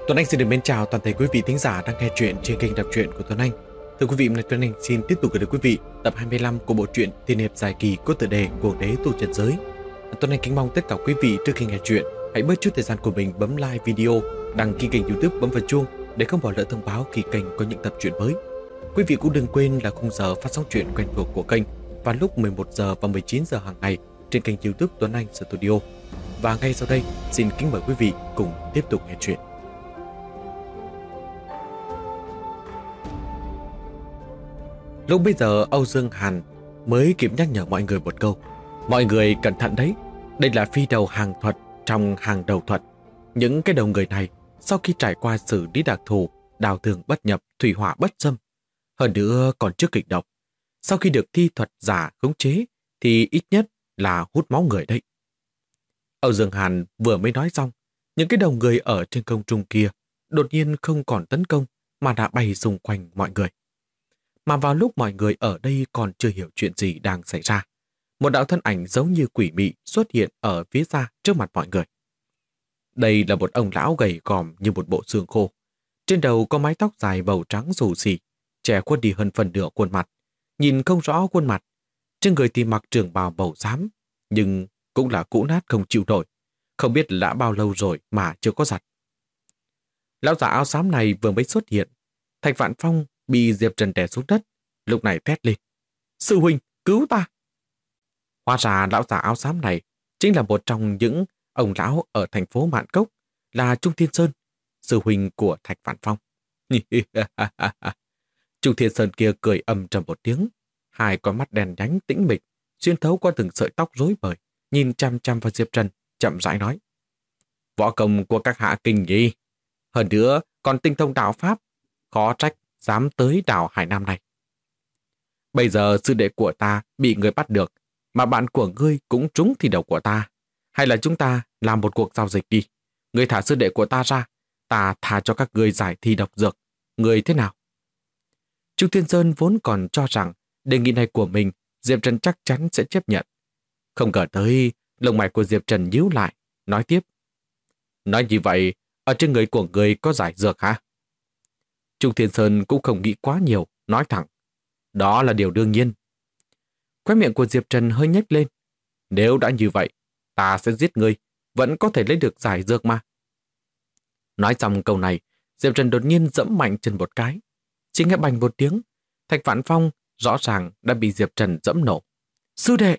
Tuấn Anh xin được mến chào toàn thể quý vị thính giả đang nghe chuyện trên kênh đọc truyện của Tuấn Anh. Thưa quý vị, hôm nay Tuấn Anh xin tiếp tục gửi đến quý vị tập 25 của bộ truyện Tiên hiệp dài kỳ có tựa đề Cuồng đế tu chân giới. Tuấn Anh kính mong tất cả quý vị trước khi nghe chuyện hãy bớt chút thời gian của mình bấm like video, đăng ký kênh YouTube, bấm vào chuông để không bỏ lỡ thông báo khi kênh có những tập truyện mới. Quý vị cũng đừng quên là khung giờ phát sóng truyện quen thuộc của kênh vào lúc 11 giờ và 19 giờ hàng ngày trên kênh YouTube Tuấn Anh Studio. Và ngay sau đây, xin kính mời quý vị cùng tiếp tục nghe chuyện. Lúc bây giờ Âu Dương Hàn mới kịp nhắc nhở mọi người một câu. Mọi người cẩn thận đấy, đây là phi đầu hàng thuật trong hàng đầu thuật. Những cái đầu người này sau khi trải qua xử lý đặc thù, đào thương bất nhập, thủy hỏa bất xâm, hơn nữa còn trước kịch độc, sau khi được thi thuật giả khống chế thì ít nhất là hút máu người đấy. Âu Dương Hàn vừa mới nói xong, những cái đầu người ở trên không trung kia đột nhiên không còn tấn công mà đã bay xung quanh mọi người. Mà vào lúc mọi người ở đây còn chưa hiểu chuyện gì đang xảy ra, một đạo thân ảnh giống như quỷ mị xuất hiện ở phía xa trước mặt mọi người. Đây là một ông lão gầy gòm như một bộ xương khô. Trên đầu có mái tóc dài màu trắng xù xì, che khuất đi hơn phần nửa khuôn mặt, nhìn không rõ khuôn mặt. Trên người thì mặc trường bào màu xám, nhưng cũng là cũ nát không chịu nổi, không biết đã bao lâu rồi mà chưa có giặt. Lão già áo xám này vừa mới xuất hiện, Thạch Vạn Phong bị Diệp Trần đè xuống đất, lúc này thét lên: "Sư huynh, cứu ta!" Hóa ra lão già áo xám này chính là một trong những ông lão ở thành phố Mạn Cốc, là Trung Thiên Sơn, sư huynh của Thạch Vạn Phong. Trung Thiên Sơn kia cười ầm trầm một tiếng, hai con mắt đen nhánh tĩnh mịch xuyên thấu qua từng sợi tóc rối bời, nhìn chăm chăm vào Diệp Trần, chậm rãi nói: "Võ công của các hạ kinh nhỉ, hơn nữa còn tinh thông đạo pháp, khó trách dám tới đảo Hải Nam này. Bây giờ sư đệ của ta bị người bắt được, mà bạn của ngươi cũng trúng thi đầu của ta. Hay là chúng ta làm một cuộc giao dịch đi. Ngươi thả sư đệ của ta ra, ta thả cho các ngươi giải thi độc dược. Ngươi thế nào?" Trung Thiên Sơn vốn còn cho rằng đề nghị này của mình Diệp Trần chắc chắn sẽ chấp nhận. Không ngờ tới, lông mày của Diệp Trần nhíu lại, nói tiếp: "Nói như vậy, ở trên người của ngươi có giải dược hả?" Trung Thiên Sơn cũng không nghĩ quá nhiều, nói thẳng: "Đó là điều đương nhiên." Khóe miệng của Diệp Trần hơi nhếch lên: "Nếu đã như vậy, ta sẽ giết ngươi, vẫn có thể lấy được giải dược mà." Nói xong câu này, Diệp Trần đột nhiên giẫm mạnh chân một cái. Chỉ nghe bành một tiếng, Thạch Vạn Phong rõ ràng đã bị Diệp Trần giẫm nổ. "Sư đệ!"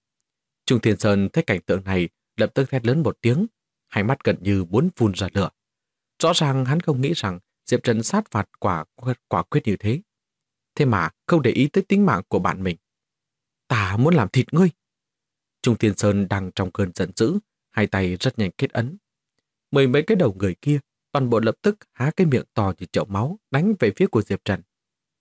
Trung Thiên Sơn thấy cảnh tượng này, lập tức hét lớn một tiếng, hai mắt gần như muốn phun ra lửa. Rõ ràng hắn không nghĩ rằng Diệp Trần sát phạt quả quyết như thế. Thế mà không để ý tới tính mạng của bạn mình. "Ta muốn làm thịt ngươi!" Trung Thiên Sơn đang trong cơn giận dữ, hai tay rất nhanh kết ấn. Mười mấy cái đầu người kia toàn bộ lập tức há cái miệng to như chậu máu đánh về phía của Diệp Trần.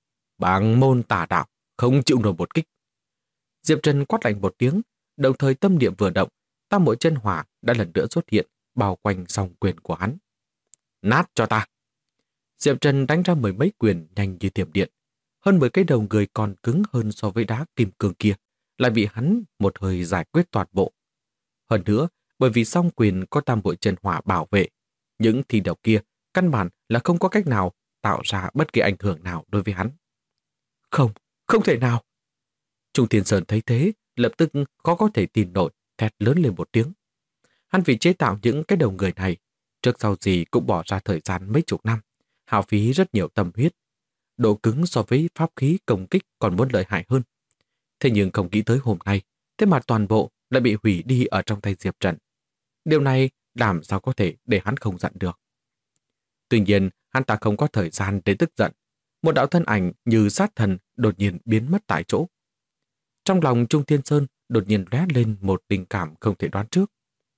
"Bảng môn tà đạo, không chịu nổi một kích." Diệp Trần quát lạnh một tiếng, đồng thời tâm niệm vừa động, tam muội chân hỏa đã lần nữa xuất hiện bao quanh song quyền của hắn. "Nát cho ta!" Diệp Trần đánh ra mười mấy quyền nhanh như thiểm điện. Hơn 10 cái đầu người còn cứng hơn so với đá kim cương kia, lại bị hắn một hơi giải quyết toàn bộ. Hơn nữa, bởi vì song quyền có tam muội chân hỏa bảo vệ, những thi độc kia căn bản là không có cách nào tạo ra bất kỳ ảnh hưởng nào đối với hắn. "Không, không thể nào!" Trung Thiên Sơn thấy thế, lập tức khó có thể tin nổi, thét lớn lên một tiếng. Hắn vì chế tạo những cái đầu người này, trước sau gì cũng bỏ ra thời gian mấy chục năm, hao phí rất nhiều tâm huyết. Độ cứng so với pháp khí công kích còn muốn lợi hại hơn. Thế nhưng không nghĩ tới hôm nay, thế mà toàn bộ đã bị hủy đi ở trong tay Diệp Trần. Điều này làm sao có thể để hắn không giận được. Tuy nhiên, hắn ta không có thời gian để tức giận. Một đạo thân ảnh như sát thần đột nhiên biến mất tại chỗ. Trong lòng Trung Thiên Sơn đột nhiên lóe lên một tình cảm không thể đoán trước.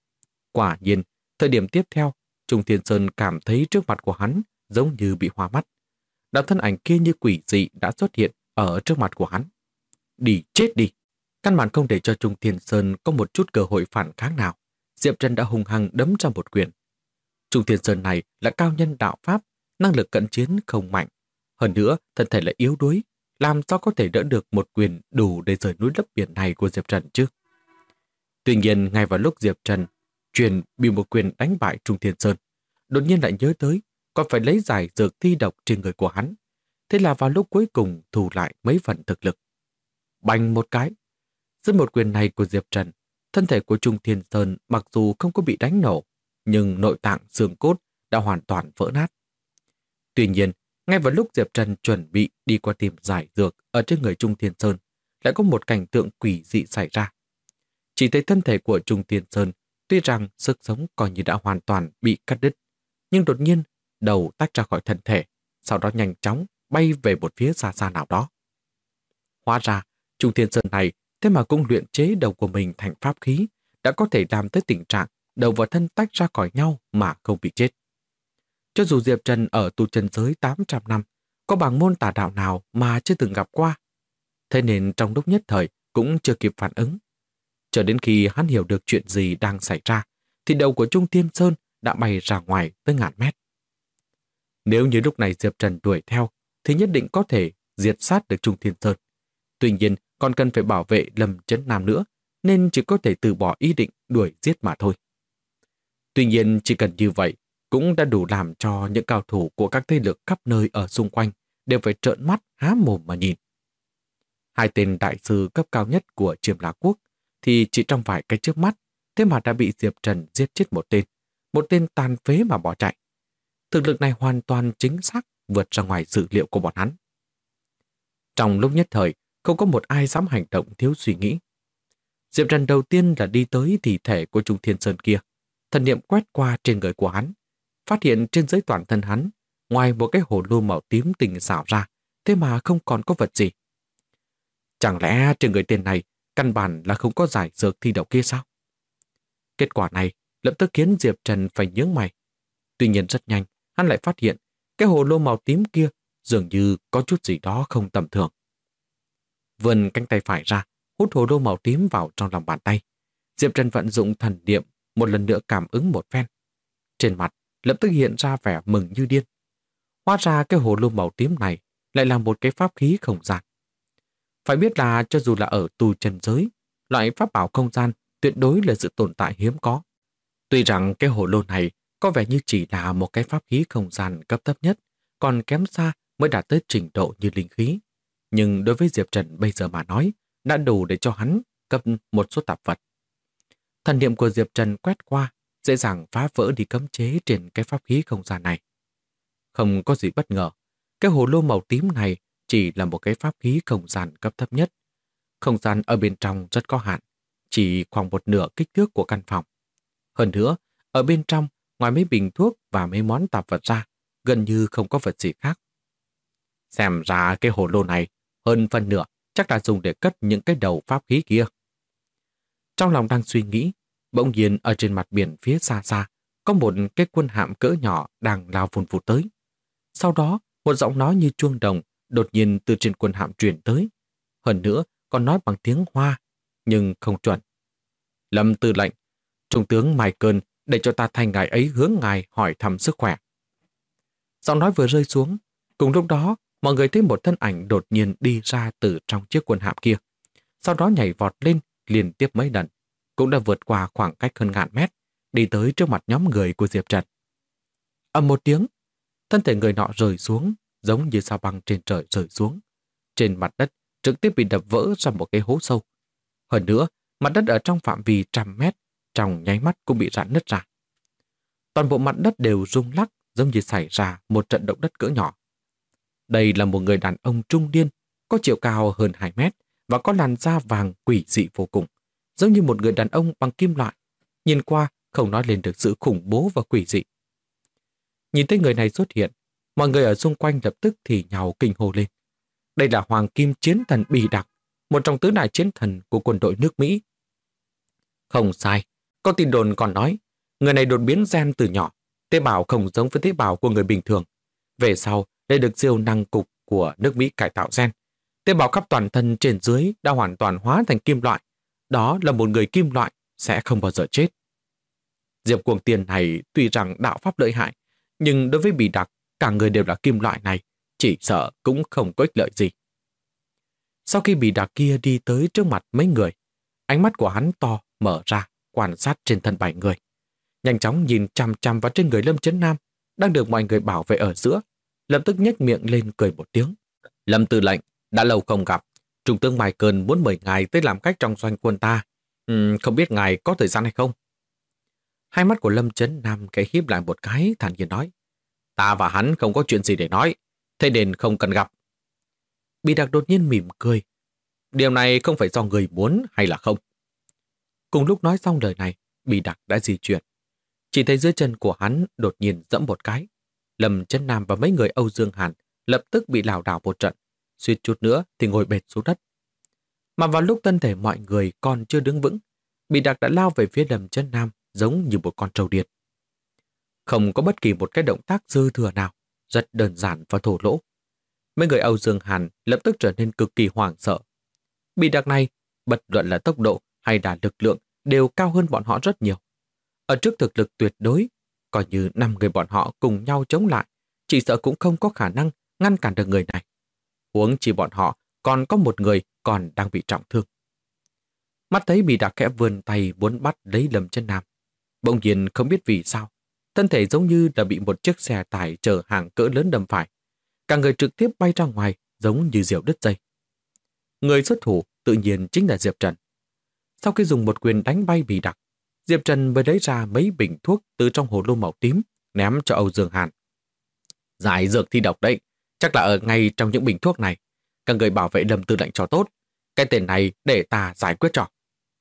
Quả nhiên, thời điểm tiếp theo, Trung Thiên Sơn cảm thấy trước mặt của hắn giống như bị hoa mắt. Đạo thân ảnh kia như quỷ dị đã xuất hiện ở trước mặt của hắn. "Đi chết đi!" Căn bản không để cho Trung Thiên Sơn có một chút cơ hội phản kháng nào. Diệp Trần đã hung hăng đấm ra một quyền. Trung Thiên Sơn này là cao nhân đạo pháp, năng lực cận chiến không mạnh. Hơn nữa, thân thể lại yếu đuối, làm sao có thể đỡ được một quyền đủ để rời núi lấp biển này của Diệp Trần chứ? Tuy nhiên, ngay vào lúc Diệp Trần truyền bị một quyền đánh bại Trung Thiên Sơn, đột nhiên lại nhớ tới còn phải lấy giải dược thi độc trên người của hắn. Thế là vào lúc cuối cùng thu lại mấy phần thực lực. Bành một cái. Dưới một quyền này của Diệp Trần, thân thể của Trung Thiên Sơn mặc dù không có bị đánh nổ, nhưng nội tạng xương cốt đã hoàn toàn vỡ nát. Tuy nhiên, ngay vào lúc Diệp Trần chuẩn bị đi qua tìm giải dược ở trên người Trung Thiên Sơn, lại có một cảnh tượng quỷ dị xảy ra. Chỉ thấy thân thể của Trung Thiên Sơn tuy rằng sức sống coi như đã hoàn toàn bị cắt đứt, nhưng đột nhiên đầu tách ra khỏi thân thể, sau đó nhanh chóng bay về một phía xa xa nào đó. Hóa ra, Trung Thiên Sơn này thế mà cũng luyện chế đầu của mình thành pháp khí, đã có thể làm tới tình trạng đầu và thân tách ra khỏi nhau mà không bị chết. Cho dù Diệp Trần ở tu chân giới 800 năm, có bằng môn tà đạo nào mà chưa từng gặp qua, thế nên trong lúc nhất thời cũng chưa kịp phản ứng. Cho đến khi hắn hiểu được chuyện gì đang xảy ra, thì đầu của Trung Thiên Sơn đã bay ra ngoài tới ngàn mét. Nếu như lúc này Diệp Trần đuổi theo, thì nhất định có thể diệt sát được Trung Thiên Sơn. Tuy nhiên, còn cần phải bảo vệ Lâm Chấn Nam nữa, nên chỉ có thể từ bỏ ý định đuổi giết mà thôi. Tuy nhiên, chỉ cần như vậy, cũng đã đủ làm cho những cao thủ của các thế lực khắp nơi ở xung quanh đều phải trợn mắt há mồm mà nhìn. Hai tên đại sư cấp cao nhất của Chiêm La Quốc thì chỉ trong vài cái chớp mắt, thế mà đã bị Diệp Trần giết chết một tên tàn phế mà bỏ chạy. Thực lực này hoàn toàn chính xác vượt ra ngoài dự liệu của bọn hắn. Trong lúc nhất thời, không có một ai dám hành động thiếu suy nghĩ. Diệp Trần đầu tiên là đi tới thi thể của Trung Thiên Sơn kia, thần niệm quét qua trên người của hắn, phát hiện trên dưới toàn thân hắn, ngoài một cái hồ lô màu tím tinh xảo ra, thế mà không còn có vật gì. Chẳng lẽ trên người tên này căn bản là không có giải dược thi độc kia sao? Kết quả này lập tức khiến Diệp Trần phải nhướng mày. Tuy nhiên rất nhanh, hắn lại phát hiện cái hồ lô màu tím kia dường như có chút gì đó không tầm thường. Vươn cánh tay phải ra, hút hồ lô màu tím vào trong lòng bàn tay. Diệp Trần vận dụng thần niệm một lần nữa cảm ứng một phen. Trên mặt lập tức hiện ra vẻ mừng như điên. Hóa ra cái hồ lô màu tím này lại là một cái pháp khí không gian. Phải biết là cho dù là ở tu chân giới, loại pháp bảo không gian tuyệt đối là sự tồn tại hiếm có. Tuy rằng cái hồ lô này có vẻ như chỉ là một cái pháp khí không gian cấp thấp nhất, còn kém xa mới đạt tới trình độ như linh khí. Nhưng đối với Diệp Trần bây giờ mà nói, đã đủ để cho hắn cấp một số tạp vật. Thần niệm của Diệp Trần quét qua, dễ dàng phá vỡ đi cấm chế trên cái pháp khí không gian này. Không có gì bất ngờ, cái hồ lô màu tím này chỉ là một cái pháp khí không gian cấp thấp nhất. Không gian ở bên trong rất có hạn, chỉ khoảng một nửa kích thước của căn phòng. Hơn nữa, ở bên trong, ngoài mấy bình thuốc và mấy món tạp vật ra, gần như không có vật gì khác. Xem ra cái hồ lô này, hơn phần nửa chắc là dùng để cất những cái đầu pháp khí kia. Trong lòng đang suy nghĩ, bỗng nhiên ở trên mặt biển phía xa xa, có một cái quân hạm cỡ nhỏ đang lao vùn vụt tới. Sau đó, một giọng nói như chuông đồng đột nhiên từ trên quân hạm truyền tới. Hơn nữa, còn nói bằng tiếng Hoa, nhưng không chuẩn. Lâm tư lệnh, Trung tướng Michael để cho ta thay ngài ấy hướng ngài hỏi thăm sức khỏe. Giọng nói vừa rơi xuống, cùng lúc đó, mọi người thấy một thân ảnh đột nhiên đi ra từ trong chiếc quân hạm kia. Sau đó nhảy vọt lên liên tiếp mấy lần, cũng đã vượt qua khoảng cách hơn ngàn mét, đi tới trước mặt nhóm người của Diệp Trần. Ầm một tiếng, thân thể người nọ rơi xuống, giống như sao băng trên trời rơi xuống. Trên mặt đất trực tiếp bị đập vỡ ra một cái hố sâu. Hơn nữa, mặt đất ở trong phạm vi trăm mét, trong nháy mắt cũng bị rạn nứt ra. Toàn bộ mặt đất đều rung lắc, giống như xảy ra một trận động đất cỡ nhỏ. Đây là một người đàn ông trung niên, có chiều cao hơn 2 mét và có làn da vàng quỷ dị vô cùng, giống như một người đàn ông bằng kim loại. Nhìn qua không nói lên được sự khủng bố và quỷ dị. Nhìn thấy người này xuất hiện, mọi người ở xung quanh lập tức thì nhào kinh hô lên. Đây là Hoàng Kim Chiến Thần Bì Đặc, một trong tứ đại chiến thần của quân đội nước Mỹ. Không sai, có tin đồn còn nói, người này đột biến gen từ nhỏ, tế bào không giống với tế bào của người bình thường. Về sau, đây được siêu năng cục của nước Mỹ cải tạo gen. Tế bào khắp toàn thân trên dưới đã hoàn toàn hóa thành kim loại. Đó là một người kim loại, sẽ không bao giờ chết. Diệp Cuồng Tiền này tuy rằng đạo pháp lợi hại, nhưng đối với Bì Đặc, cả người đều là kim loại này, chỉ sợ cũng không có ích lợi gì. Sau khi Bì Đặc kia đi tới trước mặt mấy người, ánh mắt của hắn to, mở ra, quan sát trên thân 7 người. Nhanh chóng nhìn chằm chằm vào trên người Lâm Chấn Nam, đang được mọi người bảo vệ ở giữa, lập tức nhếch miệng lên cười một tiếng. Lâm Tư lệnh, đã lâu không gặp, Trung tướng Michael muốn mời ngài tới làm khách trong doanh quân ta. Không biết ngài có thời gian hay không? Hai mắt của Lâm Chấn Nam khẽ híp lại một cái, thản nhiên nói. Ta và hắn không có chuyện gì để nói, thế nên không cần gặp. Bì Đặc đột nhiên mỉm cười. Điều này không phải do người muốn hay là không? Cùng lúc nói xong lời này, Bì Đặc đã di chuyển. Chỉ thấy dưới chân của hắn đột nhiên dẫm một cái. Lâm Chấn Nam và mấy người Âu Dương Hàn lập tức bị lảo đảo một trận, suýt chút nữa thì ngồi bệt xuống đất. Mà vào lúc thân thể mọi người còn chưa đứng vững, Bì Đặc đã lao về phía Lâm Chấn Nam giống như một con trâu điên. Không có bất kỳ một cái động tác dư thừa nào, rất đơn giản và thô lỗ. Mấy người Âu Dương Hàn lập tức trở nên cực kỳ hoảng sợ. Bì Đặc này, bất luận là tốc độ hay là lực lượng đều cao hơn bọn họ rất nhiều. Ở trước thực lực tuyệt đối, coi như 5 người bọn họ cùng nhau chống lại, chỉ sợ cũng không có khả năng ngăn cản được người này. Huống chỉ bọn họ còn có một người còn đang bị trọng thương. Mắt thấy Bì Đặc khẽ vươn tay muốn bắt lấy Lâm Chấn Nam. Bỗng nhiên không biết vì sao, thân thể giống như là bị một chiếc xe tải chở hàng cỡ lớn đâm phải. Cả người trực tiếp bay ra ngoài giống như diều đứt dây. Người xuất thủ tự nhiên chính là Diệp Trần. Sau khi dùng một quyền đánh bay Bì Đặc, Diệp Trần mới lấy ra mấy bình thuốc từ trong hồ lô màu tím ném cho Âu Dương Hàn. Giải dược thi độc đấy, chắc là ở ngay trong những bình thuốc này. Các người bảo vệ Lâm Tư lệnh cho tốt. Cái tên này để ta giải quyết cho.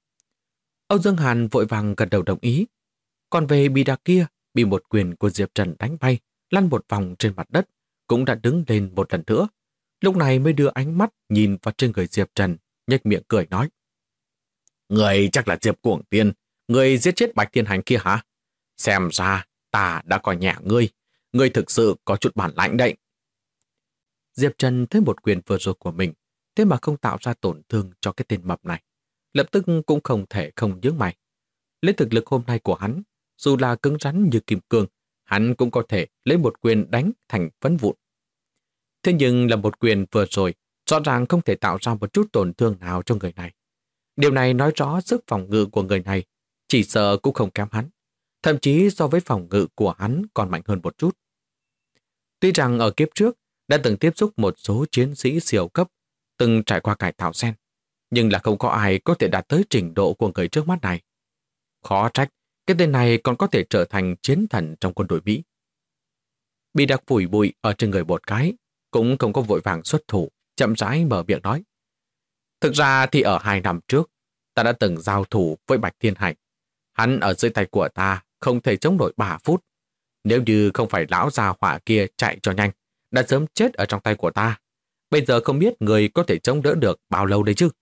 Âu Dương Hàn vội vàng gật đầu đồng ý. Còn về Bì Đặc kia, bị một quyền của Diệp Trần đánh bay, lăn một vòng trên mặt đất, cũng đã đứng lên một lần nữa. Lúc này mới đưa ánh mắt nhìn vào trên người Diệp Trần, nhếch miệng cười nói. Người chắc là Diệp Cuồng Tiên, người giết chết Bạch Thiên Hành kia hả? Xem ra ta đã coi nhẹ ngươi. Ngươi thực sự có chút bản lãnh đấy. Diệp Trần thấy một quyền vừa rồi của mình, thế mà không tạo ra tổn thương cho cái tên mập này. Lập tức cũng không thể không nhướng mày. Lấy thực lực hôm nay của hắn, dù là cứng rắn như kim cương, hắn cũng có thể lấy một quyền đánh thành phấn vụn. Thế nhưng là một quyền vừa rồi, rõ ràng không thể tạo ra một chút tổn thương nào cho người này. Điều này nói rõ sức phòng ngự của người này chỉ sợ cũng không kém hắn. Thậm chí so với phòng ngự của hắn còn mạnh hơn một chút. Tuy rằng ở kiếp trước đã từng tiếp xúc một số chiến sĩ siêu cấp, từng trải qua cải tạo gen, nhưng là không có ai có thể đạt tới trình độ của người trước mắt này. Khó trách, cái tên này còn có thể trở thành chiến thần trong quân đội Mỹ. Bì Đặc phủi bụi ở trên người một cái, cũng không có vội vàng xuất thủ, chậm rãi mở miệng nói. Thực ra thì ở 2 năm trước, ta đã từng giao thủ với Bạch Thiên Hành. Hắn ở dưới tay của ta không thể chống nổi 3 phút. Nếu như không phải lão già hỏa kia chạy cho nhanh, đã sớm chết ở trong tay của ta. Bây giờ không biết người có thể chống đỡ được bao lâu đấy chứ.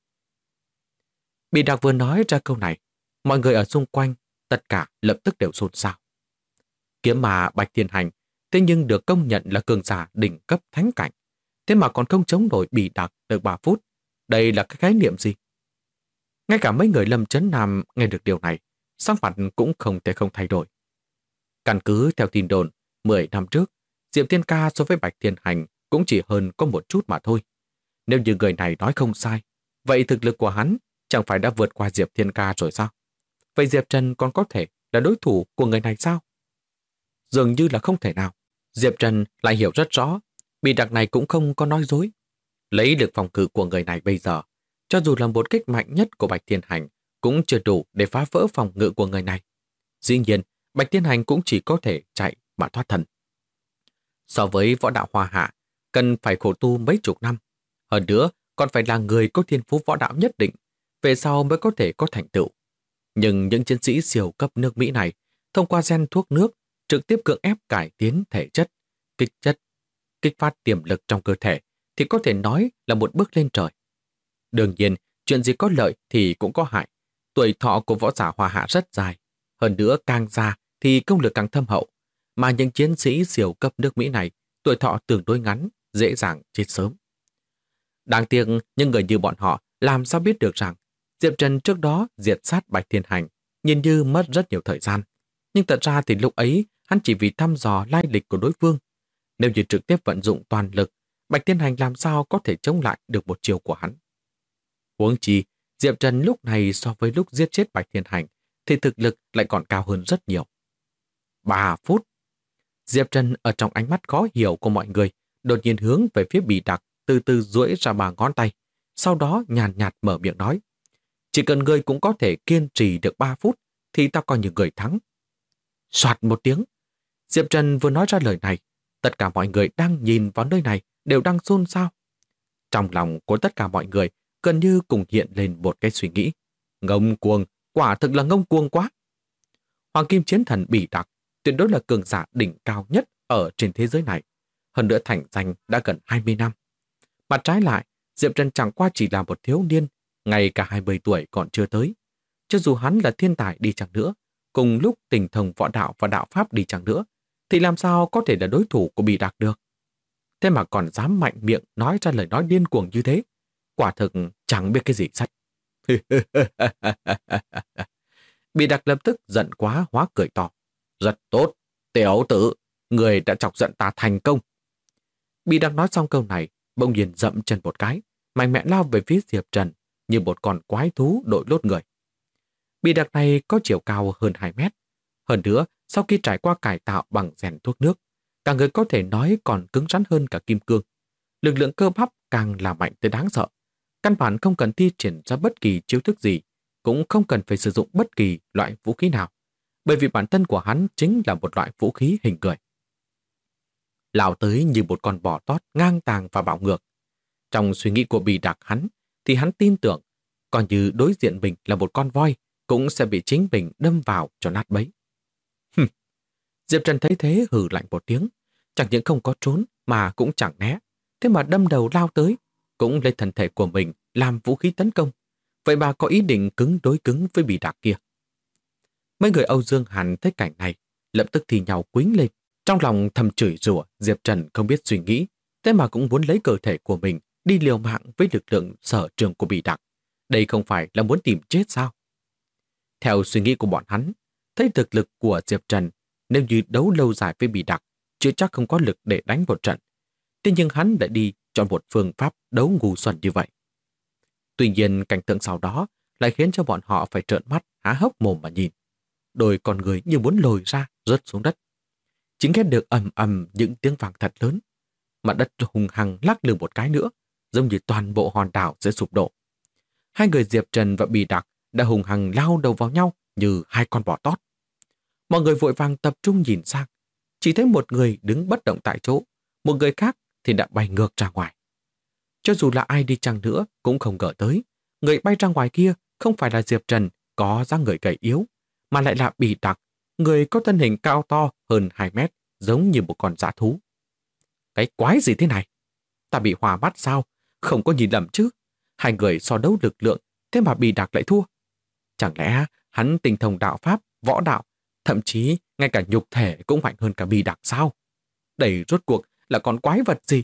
Bì Đặc vừa nói ra câu này, mọi người ở xung quanh tất cả lập tức đều xôn xao. Kiếm mà Bạch Thiên Hành thế nhưng được công nhận là cường giả đỉnh cấp thánh cảnh, thế mà còn không chống nổi Bì Đặc được 3 phút. Đây là cái khái niệm gì? Ngay cả mấy người Lâm Chấn Nam nghe được điều này, sắc mặt cũng không thể không thay đổi. Căn cứ theo tin đồn, 10 năm trước, Diệp Thiên Ca so với Bạch Thiên Hành cũng chỉ hơn có một chút mà thôi. Nếu như người này nói không sai, vậy thực lực của hắn chẳng phải đã vượt qua Diệp Thiên Ca rồi sao? Vậy Diệp Trần còn có thể là đối thủ của người này sao? Dường như là không thể nào. Diệp Trần lại hiểu rất rõ, Bì Đặc này cũng không có nói dối. Lấy lực phòng ngự của người này bây giờ, cho dù là một kích mạnh nhất của Bạch Thiên Hành, cũng chưa đủ để phá vỡ phòng ngự của người này. Dĩ nhiên, Bạch Thiên Hành cũng chỉ có thể chạy mà thoát thân. So với võ đạo Hoa Hạ, cần phải khổ tu mấy chục năm. Hơn nữa, còn phải là người có thiên phú võ đạo nhất định, về sau mới có thể có thành tựu. Nhưng những chiến sĩ siêu cấp nước Mỹ này, thông qua gen thuốc nước, trực tiếp cưỡng ép cải tiến thể chất, kích phát tiềm lực trong cơ thể, thì có thể nói là một bước lên trời. Đương nhiên, chuyện gì có lợi thì cũng có hại. Tuổi thọ của võ giả Hoa Hạ rất dài. Hơn nữa càng già thì công lực càng thâm hậu. Mà những chiến sĩ siêu cấp nước Mỹ này, tuổi thọ tương đối ngắn, dễ dàng chết sớm. Đáng tiếc, những người như bọn họ làm sao biết được rằng Diệp Trần trước đó diệt sát Bạch Thiên Hành, nhìn như mất rất nhiều thời gian. Nhưng thật ra thì lúc ấy, hắn chỉ vì thăm dò lai lịch của đối phương. Nếu như trực tiếp vận dụng toàn lực, Bạch Thiên Hành làm sao có thể chống lại được một chiều của hắn. Huống chi, Diệp Trần lúc này so với lúc giết chết Bạch Thiên Hành thì thực lực lại còn cao hơn rất nhiều. 3 phút. Diệp Trần ở trong ánh mắt khó hiểu của mọi người, đột nhiên hướng về phía Bỉ Đặc, từ từ duỗi ra 3 ngón tay. Sau đó nhàn nhạt mở miệng nói. Chỉ cần ngươi cũng có thể kiên trì được 3 phút, thì ta coi như người thắng. Soạt một tiếng. Diệp Trần vừa nói ra lời này, tất cả mọi người đang nhìn vào nơi này đều đang xôn xao. Trong lòng của tất cả mọi người gần như cùng hiện lên một cái suy nghĩ. Ngông cuồng, quả thực là ngông cuồng quá. Hoàng Kim Chiến Thần Bỉ Đặc tuyệt đối là cường giả đỉnh cao nhất ở trên thế giới này. Hơn nữa thành danh đã gần 20 năm. Mặt trái lại, Diệp Trần chẳng qua chỉ là một thiếu niên, ngay cả 20 tuổi còn chưa tới. Cho dù hắn là thiên tài đi chăng nữa, cùng lúc tình thông võ đạo và đạo pháp đi chăng nữa, thì làm sao có thể là đối thủ của Bỉ Đặc được. Thế mà còn dám mạnh miệng nói ra lời nói điên cuồng như thế. Quả thực chẳng biết cái gì sách. Bỉ Đặc lập tức giận quá hóa cười to. Rất tốt, tiểu tử, người đã chọc giận ta thành công. Bỉ Đặc nói xong câu này, bỗng nhiên dậm chân một cái, mạnh mẽ lao về phía Diệp Trần như một con quái thú đội lốt người. Bỉ Đặc này có chiều cao hơn 2 mét. Hơn nữa, sau khi trải qua cải tạo bằng rèn thuốc nước, cả người có thể nói còn cứng rắn hơn cả kim cương. Lực lượng cơ bắp càng là mạnh tới đáng sợ. Căn bản không cần thi triển ra bất kỳ chiêu thức gì, cũng không cần phải sử dụng bất kỳ loại vũ khí nào, bởi vì bản thân của hắn chính là một loại vũ khí hình người. Lao tới như một con bò tót ngang tàng và bạo ngược. Trong suy nghĩ của Bỉ Đặc hắn, thì hắn tin tưởng, coi như đối diện mình là một con voi, cũng sẽ bị chính mình đâm vào cho nát bấy. Diệp Trần thấy thế hừ lạnh một tiếng, chẳng những không có trốn mà cũng chẳng né, thế mà đâm đầu lao tới, cũng lấy thân thể của mình làm vũ khí tấn công. Vậy mà có ý định cứng đối cứng với Bỉ Đặc kia. Mấy người Âu Dương Hàn thấy cảnh này, lập tức thì nhau quýnh lên, trong lòng thầm chửi rủa Diệp Trần không biết suy nghĩ, thế mà cũng muốn lấy cơ thể của mình đi liều mạng với lực lượng sở trường của Bỉ Đặc. Đây không phải là muốn tìm chết sao? Theo suy nghĩ của bọn hắn, thấy thực lực của Diệp Trần, nếu như đấu lâu dài với Bỉ Đặc, chưa chắc không có lực để đánh một trận. Thế nhưng hắn lại đi chọn một phương pháp đấu ngu xuẩn như vậy. Tuy nhiên cảnh tượng sau đó lại khiến cho bọn họ phải trợn mắt há hốc mồm mà nhìn. Đôi con người như muốn lồi ra rớt xuống đất. Chính nghe được ầm ầm những tiếng vang thật lớn. Mặt đất hùng hăng lắc lư một cái nữa, giống như toàn bộ hòn đảo sẽ sụp đổ. Hai người Diệp Trần và Bỉ Đặc đã hùng hăng lao đầu vào nhau như hai con bò tót. Mọi người vội vàng tập trung nhìn sang, chỉ thấy một người đứng bất động tại chỗ, một người khác thì đã bay ngược ra ngoài. Cho dù là ai đi chăng nữa cũng không ngờ tới, người bay ra ngoài kia không phải là Diệp Trần có dáng người gầy yếu, mà lại là Bỉ Đặc, người có thân hình cao to hơn 2 mét, giống như một con dã thú. Cái quái gì thế này? Ta bị hòa mắt sao? Không có nhìn lầm chứ? Hai người so đấu lực lượng, thế mà Bỉ Đặc lại thua. Chẳng lẽ hắn tinh thông đạo pháp, võ đạo, thậm chí ngay cả nhục thể cũng mạnh hơn cả Bỉ Đặc sao? Đây rốt cuộc là con quái vật gì?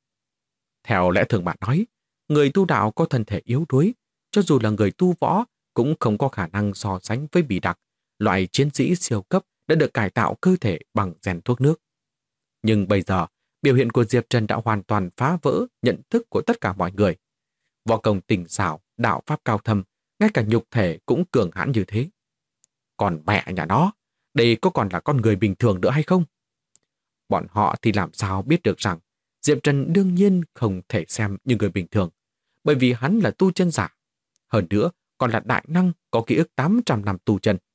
Theo lẽ thường bạn nói, người tu đạo có thân thể yếu đuối, cho dù là người tu võ cũng không có khả năng so sánh với Bỉ Đặc, loại chiến sĩ siêu cấp đã được cải tạo cơ thể bằng rèn thuốc nước. Nhưng bây giờ, biểu hiện của Diệp Trần đã hoàn toàn phá vỡ nhận thức của tất cả mọi người. Võ công tinh xảo, đạo pháp cao thâm, ngay cả nhục thể cũng cường hãn như thế. Còn mẹ nhà nó, đây có còn là con người bình thường nữa hay không? Bọn họ thì làm sao biết được rằng Diệp Trần đương nhiên không thể xem như người bình thường, bởi vì hắn là tu chân giả. Hơn nữa, còn là đại năng có ký ức 800 năm tu chân.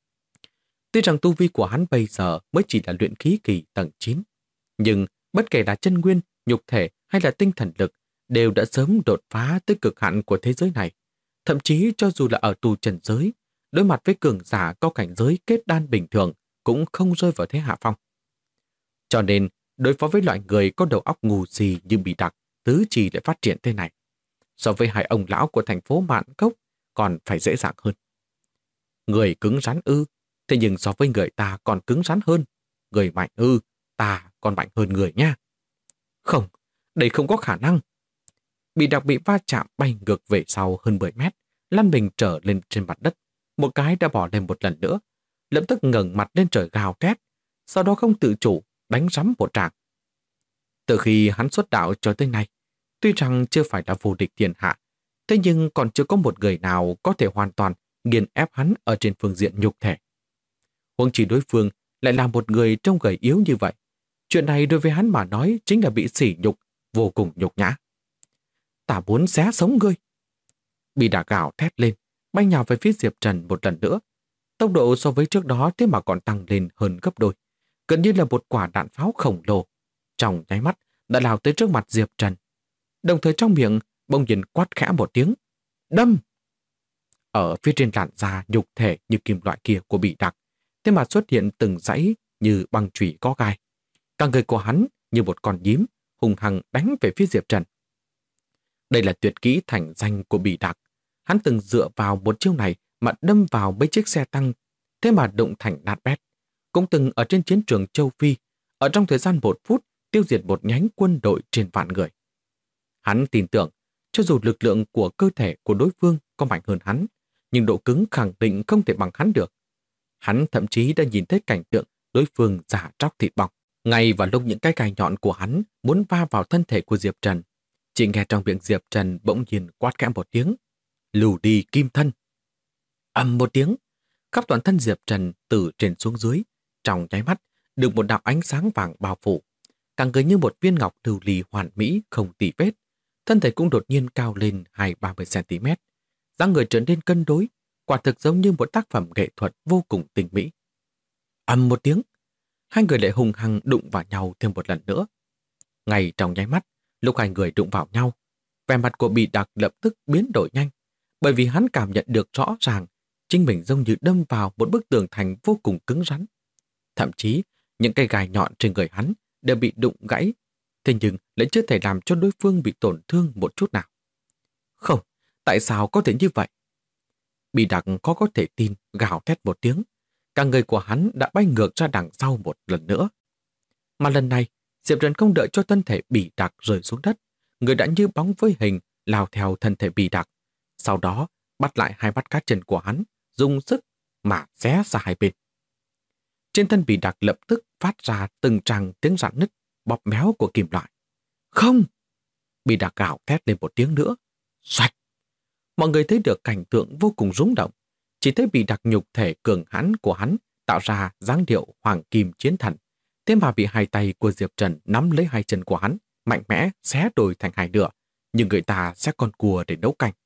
Tuy rằng tu vi của hắn bây giờ mới chỉ là luyện khí kỳ tầng 9, nhưng bất kể là chân nguyên, nhục thể hay là tinh thần lực đều đã sớm đột phá tới cực hạn của thế giới này. Thậm chí cho dù là ở tu chân giới, đối mặt với cường giả có cảnh giới kết đan bình thường cũng không rơi vào thế hạ phong. Cho nên, đối phó với loại người có đầu óc ngu si như Bỉ Đặc, tứ chi lại phát triển thế này, so với hai ông lão của thành phố Mạn Cốc còn phải dễ dàng hơn. Người cứng rắn ư, thế nhưng so với người ta còn cứng rắn hơn. Người mạnh ư, ta còn mạnh hơn người nha. Không, đây không có khả năng. Bỉ Đặc bị va chạm bay ngược về sau hơn 10 mét, lăn mình trở lên trên mặt đất. Một cái đã bỏ lên một lần nữa, lập tức ngẩng mặt lên trời gào thét, sau đó không tự chủ đánh rắm một tràng. Từ khi hắn xuất đạo cho tới nay, tuy rằng chưa phải là vô địch thiên hạ, thế nhưng còn chưa có một người nào có thể hoàn toàn nghiền ép hắn ở trên phương diện nhục thể. Huống chỉ đối phương lại là một người trông gầy yếu như vậy, Chuyện này đối với hắn mà nói chính là bị sỉ nhục, vô cùng nhục nhã. Ta muốn xé sống ngươi. Bị Đạc gào thét lên, bay nhào về phía Diệp Trần một lần nữa. Tốc độ so với trước đó thế mà còn tăng lên hơn gấp đôi, gần như là một quả đạn pháo khổng lồ. Trong nháy mắt đã lao tới trước mặt Diệp Trần. Đồng thời trong miệng bỗng nhiên quát khẽ một tiếng. Đâm! Ở phía trên làn da nhục thể như kim loại kia của Bị Đạc, thế mà xuất hiện từng dãy như băng chùy có gai. Cả người của hắn như một con nhím hung hăng đánh về phía Diệp Trần. Đây là tuyệt kỹ thành danh của Bị Đạc. Hắn từng dựa vào một chiêu này mà đâm vào mấy chiếc xe tăng, thế mà đụng thành nát bét. Cũng từng ở trên chiến trường châu Phi, ở trong thời gian 1 phút tiêu diệt một nhánh quân đội trên vạn người. Hắn tin tưởng, cho dù lực lượng của cơ thể của đối phương có mạnh hơn hắn, nhưng độ cứng khẳng định không thể bằng hắn được. Hắn thậm chí đã nhìn thấy cảnh tượng đối phương giả tróc thịt bong. Ngay vào lúc những cái gai nhọn của hắn muốn va vào thân thể của Diệp Trần, chỉ nghe trong miệng Diệp Trần bỗng nhiên quát khẽ một tiếng. Lù đi kim thân. Ầm một tiếng, khắp toàn thân Diệp Trần từ trên xuống dưới, trong nháy mắt được một đạo ánh sáng vàng bao phủ. Cả người như một viên ngọc lưu ly hoàn mỹ không tì vết. Thân thể cũng đột nhiên cao lên 20-30 cm. Dáng người trở nên cân đối, quả thực giống như một tác phẩm nghệ thuật vô cùng tinh mỹ. Ầm một tiếng, hai người lại hùng hăng đụng vào nhau thêm một lần nữa. Ngay trong nháy mắt, lúc hai người đụng vào nhau, vẻ mặt của Bị Đạc lập tức biến đổi nhanh, bởi vì hắn cảm nhận được rõ ràng chính mình giống như đâm vào một bức tường thành vô cùng cứng rắn. Thậm chí, những cây gai nhọn trên người hắn đều bị đụng gãy, thế nhưng lại chưa thể làm cho đối phương bị tổn thương một chút nào. Không, tại sao có thể như vậy? Bị Đạc khó có thể tin, gào thét một tiếng. Cả người của hắn đã bay ngược ra đằng sau một lần nữa. Mà lần này, Diệp Trần không đợi cho thân thể Bị Đạc rơi xuống đất. Người đã như bóng với hình, lao theo thân thể Bị Đạc. Sau đó, bắt lại hai mắt cá chân của hắn, dùng sức mà xé ra hai bên. Trên thân Bị Đạc lập tức phát ra từng tràng tiếng rạn nứt, bóp méo của kim loại. Không! Bị Đạc gào thét lên một tiếng nữa. Xoạch! Mọi người thấy được cảnh tượng vô cùng rung động. Chỉ thấy Bị Đạc nhục thể cường hãn của hắn tạo ra dáng điệu hoàng kim chiến thần. Thế mà bị hai tay của Diệp Trần nắm lấy hai chân của hắn, mạnh mẽ xé đôi thành hai nửa, nhưng người ta sẽ con cua để nấu canh.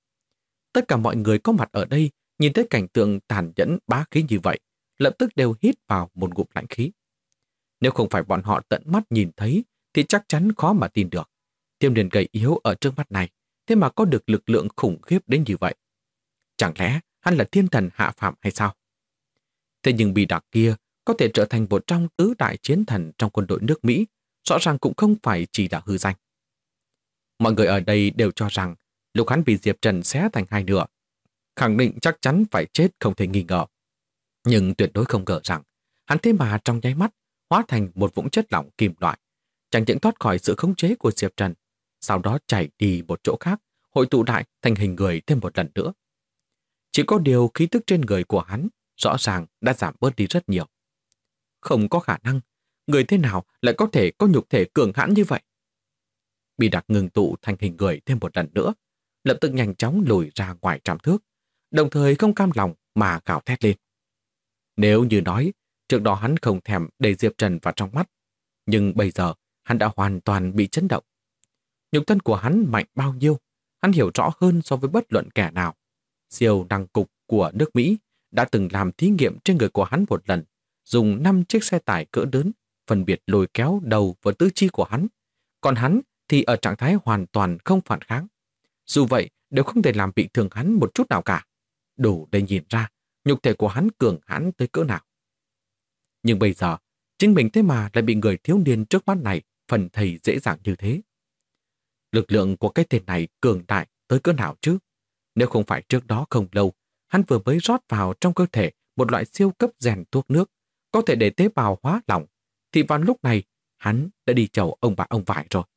Tất cả mọi người có mặt ở đây nhìn thấy cảnh tượng tàn nhẫn bá khí như vậy, lập tức đều hít vào một ngụm lạnh khí. Nếu không phải bọn họ tận mắt nhìn thấy thì chắc chắn khó mà tin được. Thiêm Điền gầy yếu ở trước mắt này, thế mà có được lực lượng khủng khiếp đến như vậy. Chẳng lẽ hắn là thiên thần hạ phàm hay sao? Thế nhưng Bị Đạc kia có thể trở thành một trong tứ đại chiến thần trong quân đội nước Mỹ, rõ ràng cũng không phải chỉ là hư danh. Mọi người ở đây đều cho rằng lúc hắn bị Diệp Trần xé thành hai nửa, khẳng định chắc chắn phải chết không thể nghi ngờ. Nhưng tuyệt đối không ngờ rằng hắn thế mà trong nháy mắt hóa thành một vũng chất lỏng kim loại, chẳng những thoát khỏi sự khống chế của Diệp Trần, sau đó chảy đi một chỗ khác, hội tụ lại thành hình người thêm một lần nữa. Chỉ có điều khí tức trên người của hắn rõ ràng đã giảm bớt đi rất nhiều. Không có khả năng, người thế nào lại có thể có nhục thể cường hãn như vậy? Bị Đạc ngừng tụ thành hình người thêm một lần nữa, lập tức nhanh chóng lùi ra ngoài 100 thước, đồng thời không cam lòng mà gào thét lên. Nếu như nói, trước đó hắn không thèm để Diệp Trần vào trong mắt, nhưng bây giờ hắn đã hoàn toàn bị chấn động. Nhục thân của hắn mạnh bao nhiêu, hắn hiểu rõ hơn so với bất luận kẻ nào. Siêu năng cục của nước Mỹ đã từng làm thí nghiệm trên người của hắn một lần, dùng 5 chiếc xe tải cỡ lớn phân biệt lôi kéo đầu và tứ chi của hắn. Còn hắn thì ở trạng thái hoàn toàn không phản kháng. Dù vậy, đều không thể làm bị thương hắn một chút nào cả. Đủ để nhìn ra nhục thể của hắn cường hãn tới cỡ nào. Nhưng bây giờ, chính mình thế mà lại bị người thiếu niên trước mắt này phần thầy dễ dàng như thế. Lực lượng của cái tên này cường đại tới cỡ nào chứ? Nếu không phải trước đó không lâu, hắn vừa mới rót vào trong cơ thể một loại siêu cấp rèn thuốc nước, có thể để tế bào hóa lỏng, thì vào lúc này hắn đã đi chầu ông bà ông vải rồi.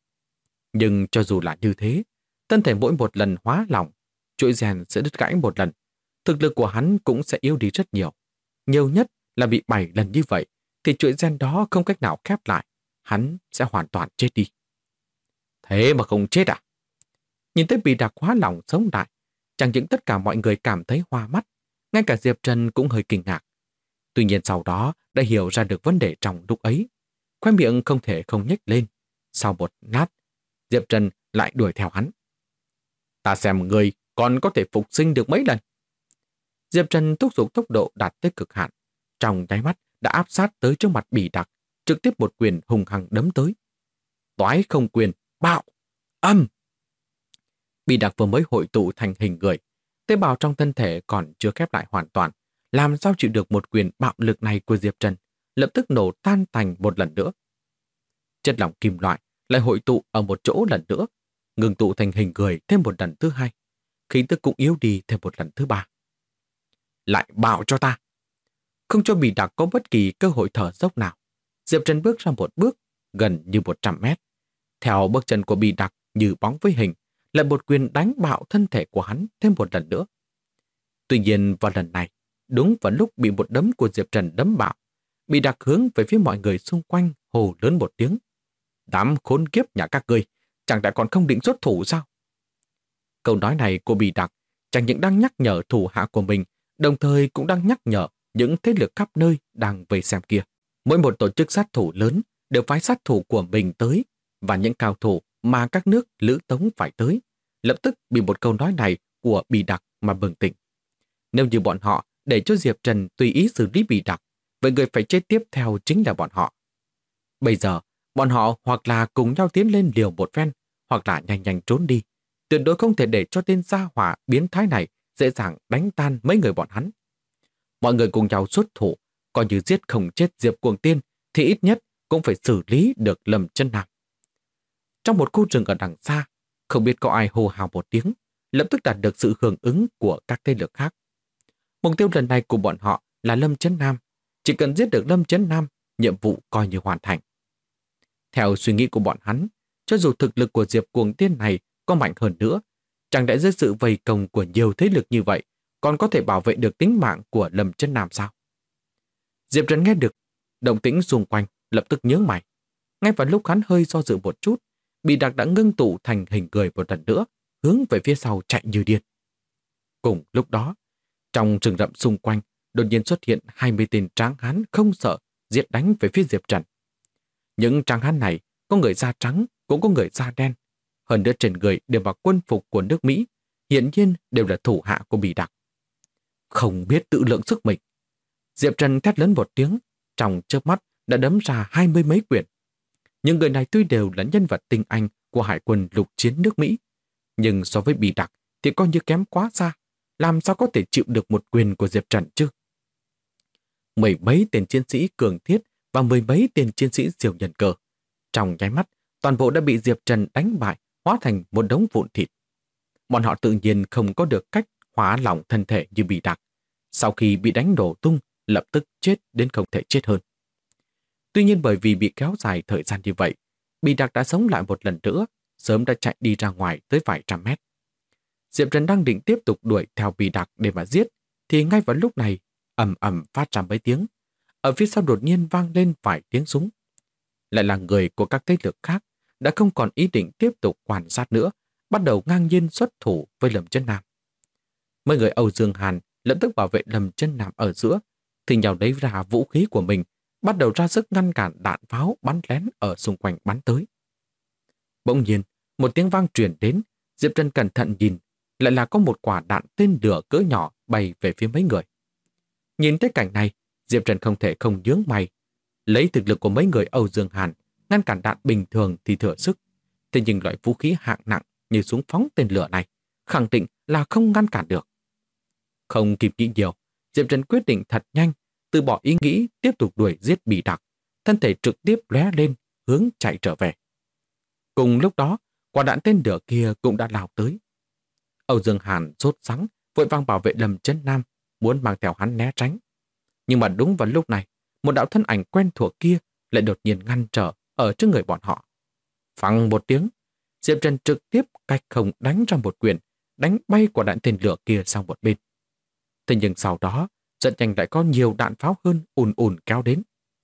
Nhưng cho dù là như thế, thân thể mỗi một lần hóa lỏng, chuỗi rèn sẽ đứt gãy một lần, thực lực của hắn cũng sẽ yếu đi rất nhiều. Nhiều nhất là bị 7 lần như vậy, thì chuỗi gen đó không cách nào khép lại, hắn sẽ hoàn toàn chết đi. Thế mà không chết à? Nhìn thấy Bị Đạc hóa lỏng sống lại, chẳng những tất cả mọi người cảm thấy hoa mắt, ngay cả Diệp Trần cũng hơi kinh ngạc. Tuy nhiên sau đó đã hiểu ra được vấn đề trong lúc ấy. khoe miệng không thể không nhếch lên. Sau một lát, Diệp Trần lại đuổi theo hắn. Ta xem người còn có thể phục sinh được mấy lần. Diệp Trần thúc giục tốc độ đạt tới cực hạn. Trong nháy mắt đã áp sát tới trước mặt Bỉ Đặc, trực tiếp một quyền hùng hăng đấm tới. Toái không quyền, bạo, âm. Bỉ Đặc vừa mới hội tụ thành hình người, tế bào trong thân thể còn chưa khép lại hoàn toàn, làm sao chịu được một quyền bạo lực này của Diệp Trần, lập tức nổ tan thành một lần nữa. Chất lỏng kim loại lại hội tụ ở một chỗ lần nữa, ngừng tụ thành hình người thêm một lần thứ hai, khí tức cũng yếu đi thêm một lần thứ ba. Lại bạo cho ta! Không cho Bỉ Đặc có bất kỳ cơ hội thở dốc nào, Diệp Trần bước ra một bước, gần như 100 mét. Theo bước chân của Bỉ Đặc như bóng với hình, lại một quyền đánh bạo thân thể của hắn thêm một lần nữa. Tuy nhiên vào lần này, đúng vào lúc bị một đấm của Diệp Trần đấm bạo, Bỉ Đặc hướng về phía mọi người xung quanh hô lớn một tiếng. Đám khốn kiếp nhà các ngươi, chẳng lẽ còn không định xuất thủ sao? Câu nói này của Bỉ Đặc chẳng những đang nhắc nhở thủ hạ của mình, đồng thời cũng đang nhắc nhở những thế lực khắp nơi đang vây xem kia. Mỗi một tổ chức sát thủ lớn đều phái sát thủ của mình tới, và những cao thủ mà các nước lữ tống phải tới, lập tức bị một câu nói này của Bỉ Đặc mà bừng tỉnh. Nếu như bọn họ để cho Diệp Trần tùy ý xử lý Bỉ Đặc, vậy người phải chết tiếp theo chính là bọn họ. Bây giờ, bọn họ hoặc là cùng nhau tiến lên liều một phen, hoặc là nhanh nhanh trốn đi. Tuyệt đối không thể để cho tên gia hỏa biến thái này dễ dàng đánh tan mấy người bọn hắn. Mọi người cùng nhau xuất thủ, coi như giết không chết Diệp Cuồng Tiên thì ít nhất cũng phải xử lý được Lâm Chân Nam. Trong một khu rừng ở đằng xa, không biết có ai hô hào một tiếng, lập tức đạt được sự hưởng ứng của các thế lực khác. Mục tiêu lần này của bọn họ là Lâm Chân Nam. Chỉ cần giết được Lâm Chân Nam, nhiệm vụ coi như hoàn thành. Theo suy nghĩ của bọn hắn, cho dù thực lực của Diệp Cuồng Tiên này có mạnh hơn nữa, chẳng lẽ dưới sự vây công của nhiều thế lực như vậy còn có thể bảo vệ được tính mạng của Lâm Chân Nam sao? Diệp Trần nghe được động tĩnh xung quanh, lập tức nhướng mày. Ngay vào lúc hắn hơi do dự một chút, Bỉ Đặc đã ngưng tụ thành hình người một lần nữa, hướng về phía sau chạy như điên. Cùng lúc đó, trong rừng rậm xung quanh, đột nhiên xuất hiện 20 tên tráng hán không sợ, giết đánh về phía Diệp Trần. Những tráng hán này có người da trắng, cũng có người da đen. Hơn nữa trên người đều mặc quân phục của nước Mỹ, hiển nhiên đều là thủ hạ của Bỉ Đặc. Không biết tự lượng sức mình. Diệp Trần thét lớn một tiếng, trong chớp mắt đã đấm ra 20 mấy quyền. Những người này tuy đều là nhân vật tinh anh của hải quân lục chiến nước Mỹ, nhưng so với Bỉ Đặc thì coi như kém quá xa, làm sao có thể chịu được một quyền của Diệp Trần chứ? Mười mấy tên chiến sĩ cường thiết và mười mấy tên chiến sĩ siêu nhân cơ, trong nháy mắt, toàn bộ đã bị Diệp Trần đánh bại, hóa thành một đống vụn thịt. Bọn họ tự nhiên không có được cách hóa lỏng thân thể như Bỉ Đặc. Sau khi bị đánh đổ tung, lập tức chết đến không thể chết hơn. Tuy nhiên bởi vì bị kéo dài thời gian như vậy, Bỉ Đặc đã sống lại một lần nữa, sớm đã chạy đi ra ngoài tới vài trăm mét. Diệp Trần đang định tiếp tục đuổi theo Bỉ Đặc để mà giết, thì ngay vào lúc này, ầm ầm phát ra mấy tiếng. Ở phía sau đột nhiên vang lên vài tiếng súng. Lại là người của các thế lực khác, đã không còn ý định tiếp tục quan sát nữa, bắt đầu ngang nhiên xuất thủ với Lâm Chân Nam. Mấy người Âu Dương Hàn lập tức bảo vệ Lâm Chân Nam ở giữa, thì nhau lấy ra vũ khí của mình, bắt đầu ra sức ngăn cản đạn pháo bắn lén ở xung quanh bắn tới. Bỗng nhiên, một tiếng vang truyền đến, Diệp Trần cẩn thận nhìn, lại là có một quả đạn tên lửa cỡ nhỏ bay về phía mấy người. Nhìn thấy cảnh này, Diệp Trần không thể không nhướng mày. Lấy thực lực của mấy người Âu Dương Hàn, ngăn cản đạn bình thường thì thừa sức. Thế nhưng loại vũ khí hạng nặng như súng phóng tên lửa này, khẳng định là không ngăn cản được. Không kịp nghĩ nhiều, Diệp Trần quyết định thật nhanh, từ bỏ ý nghĩ tiếp tục đuổi giết Bỉ Đặc, thân thể trực tiếp lóe lên, hướng chạy trở về. Cùng lúc đó, quả đạn tên lửa kia cũng đã lao tới. Âu Dương Hàn sốt sắng, vội vàng bảo vệ Lâm Chân Nam, muốn mang theo hắn né tránh. Nhưng mà đúng vào lúc này, một đạo thân ảnh quen thuộc kia lại đột nhiên ngăn trở ở trước người bọn họ. Phăng một tiếng, Diệp Trần trực tiếp cách không đánh ra một quyền, đánh bay quả đạn tên lửa kia sang một bên. Thế nhưng sau đó, rất nhanh lại có nhiều đạn pháo hơn ùn ùn kéo đến.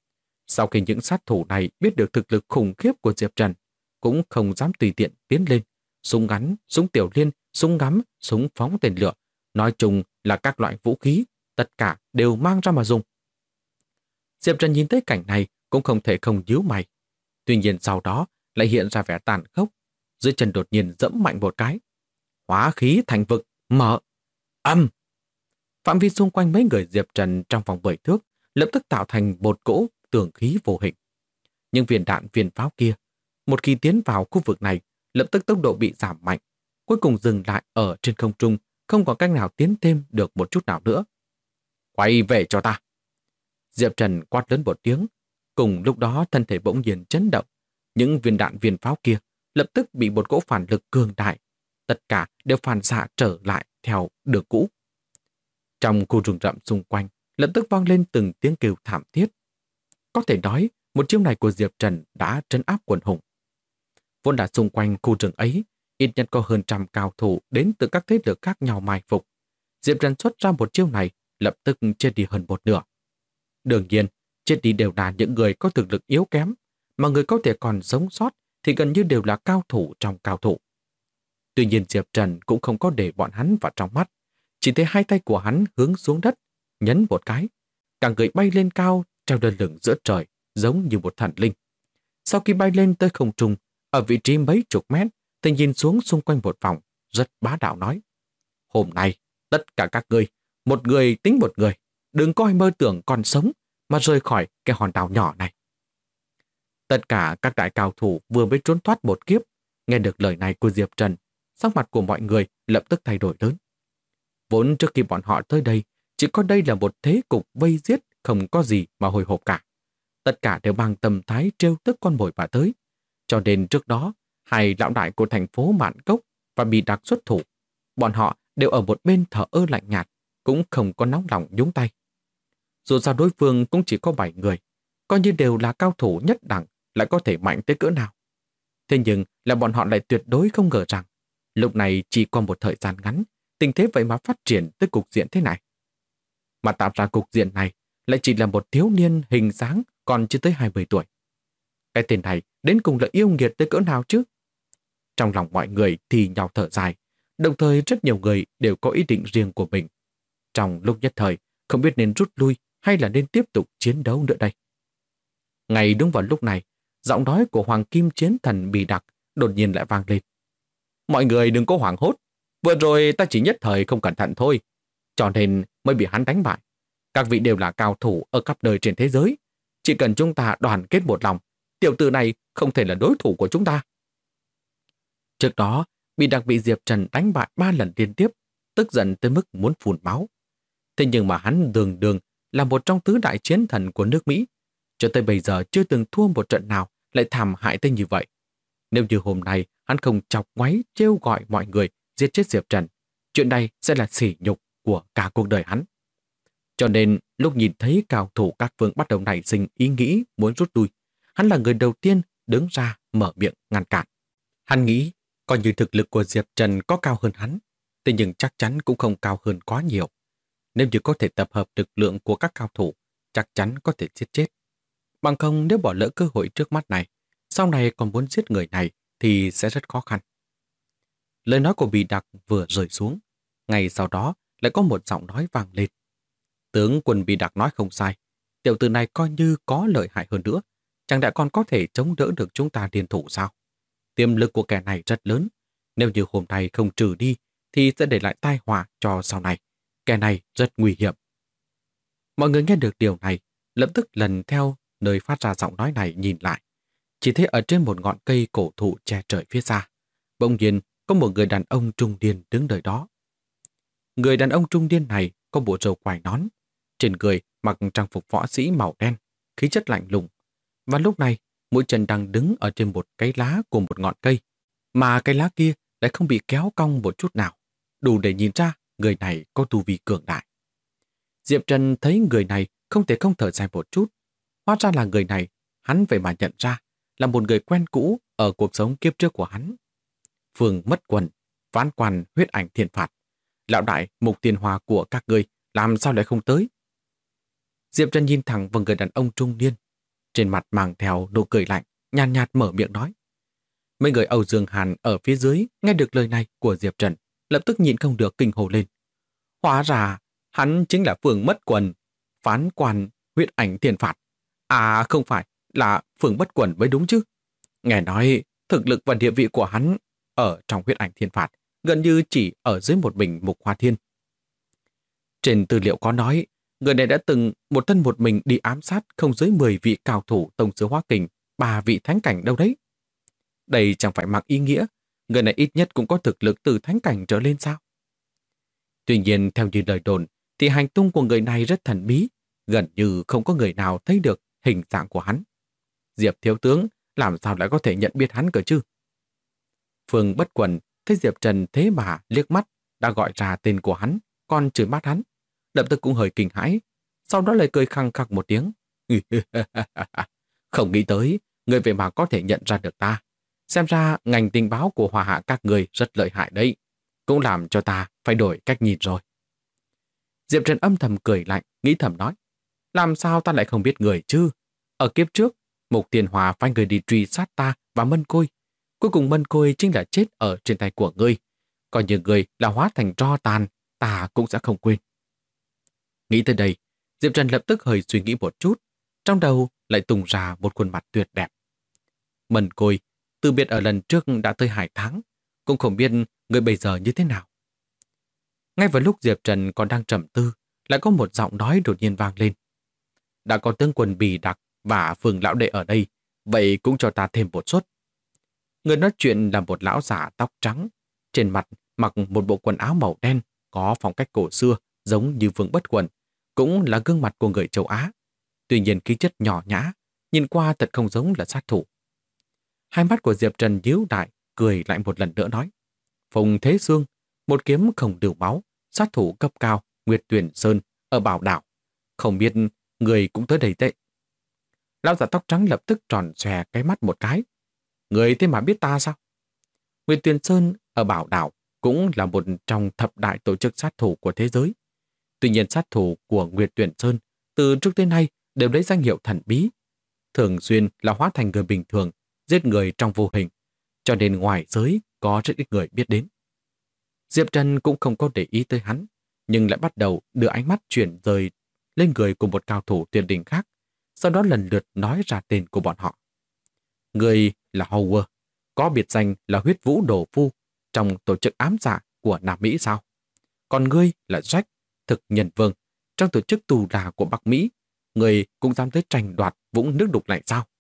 Sau khi những sát thủ này biết được thực lực khủng khiếp của Diệp Trần, cũng không dám tùy tiện tiến lên, súng ngắn, súng tiểu liên, súng ngắm, súng phóng tên lửa, nói chung là các loại vũ khí, tất cả đều mang ra mà dùng. Diệp Trần nhìn thấy cảnh này, cũng không thể không nhíu mày. Tuy nhiên sau đó lại hiện ra vẻ tàn khốc, dưới chân đột nhiên dẫm mạnh một cái. Hóa khí thành vực, mở, âm. Phạm vi xung quanh mấy người Diệp Trần trong vòng 10 thước lập tức tạo thành một cỗ tường khí vô hình. Nhưng viên đạn viên pháo kia, một khi tiến vào khu vực này, lập tức tốc độ bị giảm mạnh, cuối cùng dừng lại ở trên không trung, không có cách nào tiến thêm được một chút nào nữa. Quay về cho ta! Diệp Trần quát lớn một tiếng, cùng lúc đó thân thể bỗng nhiên chấn động. Những viên đạn viên pháo kia lập tức bị một cỗ phản lực cường đại. Tất cả đều phản xạ trở lại theo đường cũ. Trong khu rừng rậm xung quanh, lập tức vang lên từng tiếng kêu thảm thiết. Có thể nói, một chiêu này của Diệp Trần đã trấn áp quần hùng. Vốn đã xung quanh khu rừng ấy, ít nhất có hơn 100 cao thủ đến từ các thế lực khác nhau mai phục. Diệp Trần xuất ra một chiêu này, lập tức chết đi hơn một nửa. Đương nhiên, chết đi đều là những người có thực lực yếu kém, mà người có thể còn sống sót thì gần như đều là cao thủ trong cao thủ. Tuy nhiên Diệp Trần cũng không có để bọn hắn vào trong mắt, chỉ thấy hai tay của hắn hướng xuống đất, nhấn một cái. Cả người bay lên cao, treo lơ lửng giữa trời, giống như một thần linh. Sau khi bay lên tới không trung, ở vị trí mấy chục mét, thì nhìn xuống xung quanh một vòng, rất bá đạo nói. Hôm nay, tất cả các ngươi, một người tính một người, đừng coi mơ tưởng còn sống mà rời khỏi cái hòn đảo nhỏ này. Tất cả các đại cao thủ vừa mới trốn thoát một kiếp, nghe được lời này của Diệp Trần, sắc mặt của mọi người lập tức thay đổi lớn. Vốn trước khi bọn họ tới đây, chỉ có đây là một thế cục vây giết, không có gì mà hồi hộp cả. Tất cả đều mang tâm thái trêu tức con mồi mà tới. Cho nên trước đó, hai lão đại của thành phố Mạn Cốc và Bì Đặc xuất thủ. Bọn họ đều ở một bên thở ơ lạnh nhạt, cũng không có nóng lòng nhúng tay. Dù sao đối phương cũng chỉ có 7 người, coi như đều là cao thủ nhất đẳng, lại có thể mạnh tới cỡ nào. Thế nhưng là bọn họ lại tuyệt đối không ngờ rằng, lúc này chỉ qua một thời gian ngắn, tình thế vậy mà phát triển tới cục diện thế này. Mà tạo ra cục diện này lại chỉ là một thiếu niên hình dáng còn chưa tới 20 tuổi. Cái tên này đến cùng là yêu nghiệt tới cỡ nào chứ? Trong lòng mọi người thì nhau thở dài, đồng thời rất nhiều người đều có ý định riêng của mình. Trong lúc nhất thời, không biết nên rút lui hay là nên tiếp tục chiến đấu nữa đây. Ngay đúng vào lúc này, giọng nói của Hoàng Kim Chiến Thần Bì Đặc đột nhiên lại vang lên. Mọi người đừng có hoảng hốt, vừa rồi ta chỉ nhất thời không cẩn thận thôi, cho nên mới bị hắn đánh bại. Các vị đều là cao thủ ở khắp nơi trên thế giới. Chỉ cần chúng ta đoàn kết một lòng, tiểu tử này không thể là đối thủ của chúng ta. Trước đó, Bì Đặc bị Diệp Trần đánh bại 3 lần liên tiếp, tức giận tới mức muốn phun máu. Thế nhưng mà hắn đường đường là một trong tứ đại chiến thần của nước Mỹ, cho tới bây giờ chưa từng thua một trận nào lại thảm hại tới như vậy. Nếu như hôm nay hắn không chọc ngoáy trêu gọi mọi người giết chết Diệp Trần, chuyện này sẽ là sỉ nhục của cả cuộc đời hắn. Cho nên lúc nhìn thấy cao thủ các phương bắt đầu nảy sinh ý nghĩ muốn rút lui, hắn là người đầu tiên đứng ra mở miệng ngăn cản. Hắn nghĩ coi như thực lực của Diệp Trần có cao hơn hắn, thế nhưng chắc chắn cũng không cao hơn quá nhiều. Nếu như có thể tập hợp lực lượng của các cao thủ, chắc chắn có thể giết chết. Bằng không nếu bỏ lỡ cơ hội trước mắt này, sau này còn muốn giết người này thì sẽ rất khó khăn. Lời nói của Bì Đặc vừa rơi xuống, ngay sau đó lại có một giọng nói vang lên. Tướng quân Bì Đặc nói không sai, tiểu tử này coi như có lợi hại hơn nữa, chẳng lẽ còn có thể chống đỡ được chúng ta liên thủ sao? Tiềm lực của kẻ này rất lớn, nếu như hôm nay không trừ đi thì sẽ để lại tai họa cho sau này. Kẻ này rất nguy hiểm. Mọi người nghe được điều này, lập tức lần theo nơi phát ra giọng nói này nhìn lại. Chỉ thấy ở trên một ngọn cây cổ thụ che trời phía xa, bỗng nhiên có một người đàn ông trung niên đứng nơi đó. Người đàn ông trung niên này có bộ râu quai nón, trên người mặc trang phục võ sĩ màu đen, khí chất lạnh lùng. Và lúc này, mũi chân đang đứng ở trên một cái lá của một ngọn cây, mà cái lá kia lại không bị kéo cong một chút nào, đủ để nhìn ra người này có tu vi cường đại. Diệp Trần thấy người này không thể không thở dài một chút. Hóa ra là người này, hắn vậy mà nhận ra là một người quen cũ ở cuộc sống kiếp trước của hắn. Phương Mất Quần, Phán Quan Huyết Ảnh Thiên Phạt, lão đại Mục Tiền Hòa của các ngươi làm sao lại không tới? Diệp Trần nhìn thẳng vào người đàn ông trung niên, trên mặt mang theo nụ cười lạnh, nhàn nhạt mở miệng nói. Mấy người Âu Dương Hàn ở phía dưới nghe được lời này của Diệp Trần, lập tức nhịn không được kinh hồ lên. Hóa ra, hắn chính là Phương Mất Quần, Phán Quan Huyết Ảnh Thiên Phạt. À không phải, là Phương Bất Quần mới đúng chứ. Nghe nói thực lực và địa vị của hắn ở trong huyết ảnh thiên phạt gần như chỉ ở dưới một mình Mục Hoa Thiên. Trên tư liệu có nói, người này đã từng một thân một mình đi ám sát không dưới 10 vị cao thủ tông sư hóa kình, 3 vị thánh cảnh đâu đấy. Đây chẳng phải mang ý nghĩa, người này ít nhất cũng có thực lực từ thánh cảnh trở lên sao? Tuy nhiên, theo như lời đồn, thì hành tung của người này rất thần bí, gần như không có người nào thấy được hình dạng của hắn. Diệp thiếu tướng làm sao lại có thể nhận biết hắn cơ chứ? Phương Bất Quần thấy Diệp Trần thế mà liếc mắt đã gọi ra tên của hắn, còn chửi mắt hắn, lập tức cũng hơi kinh hãi, sau đó lại cười khăng khặc một tiếng. Không nghĩ tới, người về mà có thể nhận ra được ta. Xem ra ngành tình báo của Hòa Hạ các người rất lợi hại đấy, cũng làm cho ta phải đổi cách nhìn rồi. Diệp Trần âm thầm cười lạnh, nghĩ thầm nói, làm sao ta lại không biết người chứ? Ở kiếp trước, Mục Tiền Hòa phái người đi truy sát ta và Mân Côi. Cuối cùng Mân Côi chính là chết ở trên tay của ngươi. Còn như người là hóa thành tro tàn, ta cũng sẽ không quên. Nghĩ tới đây, Diệp Trần lập tức hơi suy nghĩ một chút, trong đầu lại tung ra một khuôn mặt tuyệt đẹp. Mân Côi, từ biệt ở lần trước đã tới 2 tháng, cũng không biết người bây giờ như thế nào. Ngay vào lúc Diệp Trần còn đang trầm tư, lại có một giọng nói đột nhiên vang lên. Đã có tướng quân Bì Đặc và Phương lão đệ ở đây, vậy cũng cho ta thêm một suất. Người nói chuyện là một lão giả tóc trắng, trên mặt mặc một bộ quần áo màu đen, có phong cách cổ xưa, giống như Phương Bất Quần, cũng là gương mặt của người châu Á. Tuy nhiên khí chất nhỏ nhã, nhìn qua thật không giống là sát thủ. Hai mắt của Diệp Trần nhíu lại, cười lại một lần nữa nói. Phùng Thế Sương, một kiếm không lưu máu, sát thủ cấp cao, Nguyệt Tuyển Sơn, ở Bảo Đảo. Không biết người cũng tới đây tệ. Lão giả tóc trắng lập tức tròn xòe cái mắt một cái. Người thế mà biết ta sao? Nguyệt Tuyển Sơn ở Bảo Đảo cũng là một trong thập đại tổ chức sát thủ của thế giới. Tuy nhiên sát thủ của Nguyệt Tuyển Sơn từ trước tới nay đều lấy danh hiệu thần bí. Thường xuyên là hóa thành người bình thường, giết người trong vô hình, cho nên ngoài giới có rất ít người biết đến. Diệp Trần cũng không có để ý tới hắn, nhưng lại bắt đầu đưa ánh mắt chuyển rời lên người của một cao thủ tuyệt đỉnh khác, sau đó lần lượt nói ra tên của bọn họ. Người là Howard, có biệt danh là Huyết Vũ Đồ Phu trong tổ chức ám dạ của Nam Mỹ sao? Còn ngươi là Jack, thực nhân vương, trong tổ chức tù đà của Bắc Mỹ, người cũng dám tới tranh đoạt vũng nước đục này sao?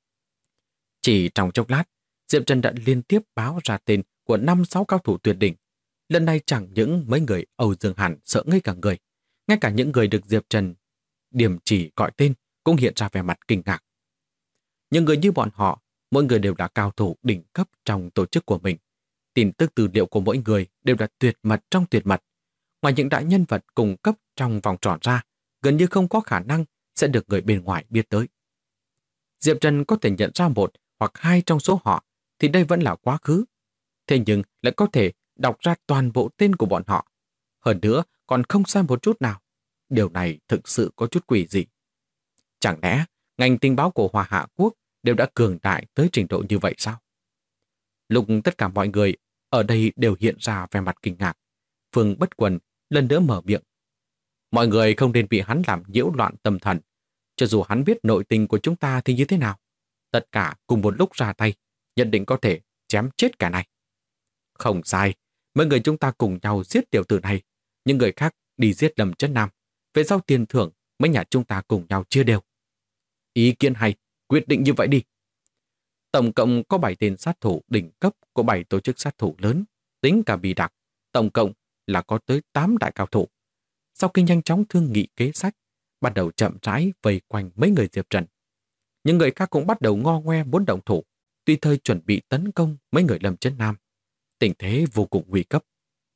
Chỉ trong chốc lát, Diệp Trần đã liên tiếp báo ra tên của 5-6 cao thủ tuyệt đỉnh. Lần này chẳng những mấy người Âu Dương Hàn sợ ngây cả người, ngay cả những người được Diệp Trần điểm chỉ gọi tên cũng hiện ra vẻ mặt kinh ngạc. Những người như bọn họ, mỗi người đều là cao thủ đỉnh cấp trong tổ chức của mình. Tin tức tư liệu của mỗi người đều là tuyệt mật trong tuyệt mật. Ngoài những đại nhân vật cùng cấp trong vòng tròn ra, gần như không có khả năng sẽ được người bên ngoài biết tới. Diệp Trần có thể nhận ra 1 hoặc 2 trong số họ thì đây vẫn là quá khứ. Thế nhưng lại có thể đọc ra toàn bộ tên của bọn họ. Hơn nữa còn không sai một chút nào. Điều này thực sự có chút quỷ dị. Chẳng lẽ ngành tình báo của Hòa Hạ Quốc đều đã cường đại tới trình độ như vậy sao? Lúc tất cả mọi người ở đây đều hiện ra vẻ mặt kinh ngạc, Phương Bất Quần lần nữa mở miệng. Mọi người không nên bị hắn làm nhiễu loạn tâm thần. Cho dù hắn biết nội tình của chúng ta thì như thế nào, tất cả cùng một lúc ra tay, nhất định có thể chém chết cả này. Không sai, mấy người chúng ta cùng nhau giết tiểu tử này, những người khác đi giết Lâm Chấn Nam. Về sau tiền thưởng, mấy nhà chúng ta cùng nhau chia đều. Ý kiến hay, quyết định như vậy đi. Tổng cộng có 7 tên sát thủ đỉnh cấp của 7 tổ chức sát thủ lớn, tính cả Bì Đặc, tổng cộng là có tới 8 đại cao thủ. Sau khi nhanh chóng thương nghị kế sách, bắt đầu chậm rãi vây quanh mấy người Diệp Trần. Những người khác cũng bắt đầu ngo ngoe muốn động thủ, tùy thời chuẩn bị tấn công mấy người Lâm Chấn Nam. Tình thế vô cùng nguy cấp.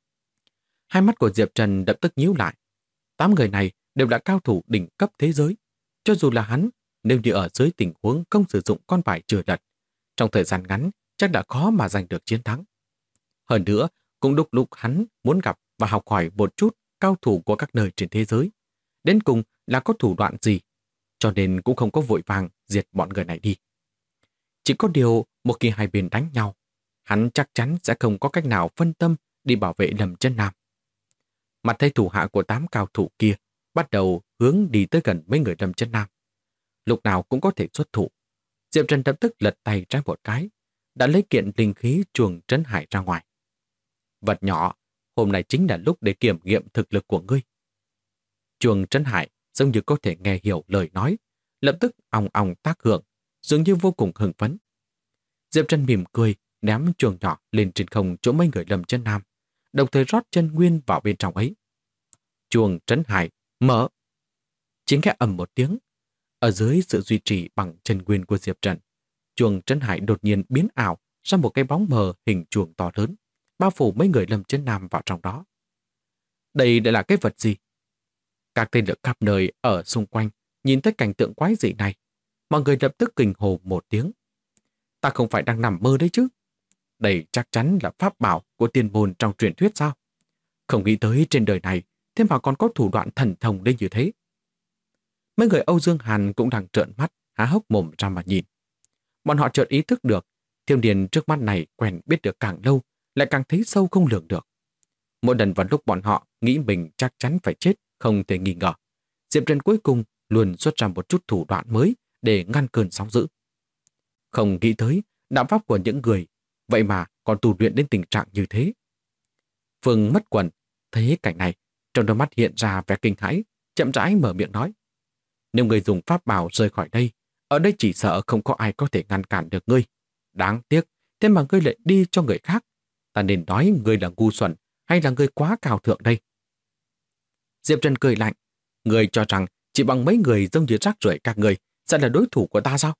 Hai mắt của Diệp Trần lập tức nhíu lại. 8 người này đều là cao thủ đỉnh cấp thế giới. Cho dù là hắn, nếu như ở dưới tình huống không sử dụng con bài trừ lật, trong thời gian ngắn chắc đã khó mà giành được chiến thắng. Hơn nữa, cũng lúc hắn muốn gặp và học hỏi một chút cao thủ của các nơi trên thế giới. Đến cùng là có thủ đoạn gì, cho nên cũng không có vội vàng diệt bọn người này đi. Chỉ có điều một khi hai bên đánh nhau, hắn chắc chắn sẽ không có cách nào phân tâm đi bảo vệ Lâm Chấn Nam. Mặt thấy thủ hạ của 8 cao thủ kia bắt đầu hướng đi tới gần mấy người Lâm Chấn Nam. Lúc nào cũng có thể xuất thủ, Diệp Trần lập tức lật tay trái một cái, đã lấy kiện linh khí chuồng Trấn Hải ra ngoài. Vật nhỏ, hôm nay chính là lúc để kiểm nghiệm thực lực của ngươi. Chuồng Trấn Hải giống như có thể nghe hiểu lời nói, lập tức ong ong tác hưởng, dường như vô cùng hưng phấn. Diệp Trần mỉm cười, ném chuồng nhỏ lên trên không chỗ mấy người Lâm Chân Nam, đồng thời rót chân nguyên vào bên trong ấy. Chuồng Trấn Hải mở. Chỉ nghe ầm một tiếng, ở dưới sự duy trì bằng chân nguyên của Diệp Trần, chuồng Trấn Hải đột nhiên biến ảo ra một cái bóng mờ hình chuồng to lớn, bao phủ mấy người Lâm Chân Nam vào trong đó. Đây lại là cái vật gì? Các tên lửa khắp nơi ở xung quanh nhìn thấy cảnh tượng quái dị này, mọi người lập tức kinh hô một tiếng. Ta không phải đang nằm mơ đấy chứ? Đây chắc chắn là pháp bảo của tiên môn trong truyền thuyết sao? Không nghĩ tới trên đời này thế mà còn có thủ đoạn thần thông đến như thế. Mấy người Âu Dương Hàn cũng đang trợn mắt, há hốc mồm ra mà nhìn. Bọn họ chợt ý thức được, Thiêm Điền trước mắt này quen biết được càng lâu, lại càng thấy sâu không lường được. Mỗi lần vào lúc bọn họ nghĩ mình chắc chắn phải chết, không thể nghi ngờ, Diệp Trần cuối cùng luôn xuất ra một chút thủ đoạn mới để ngăn cơn sóng dữ. Không nghĩ tới, đạo pháp của những người, vậy mà còn tu luyện đến tình trạng như thế. Phương Mất Quần thấy cảnh này, trong đôi mắt hiện ra vẻ kinh hãi, chậm rãi mở miệng nói. Nếu người dùng pháp bảo rời khỏi đây, ở đây chỉ sợ không có ai có thể ngăn cản được ngươi. Đáng tiếc, thế mà ngươi lại đi cho người khác. Ta nên nói ngươi là ngu xuẩn hay là ngươi quá cao thượng đây? Diệp Trần cười lạnh. Ngươi cho rằng chỉ bằng mấy người giống như rác rưởi các ngươi sẽ là đối thủ của ta sao?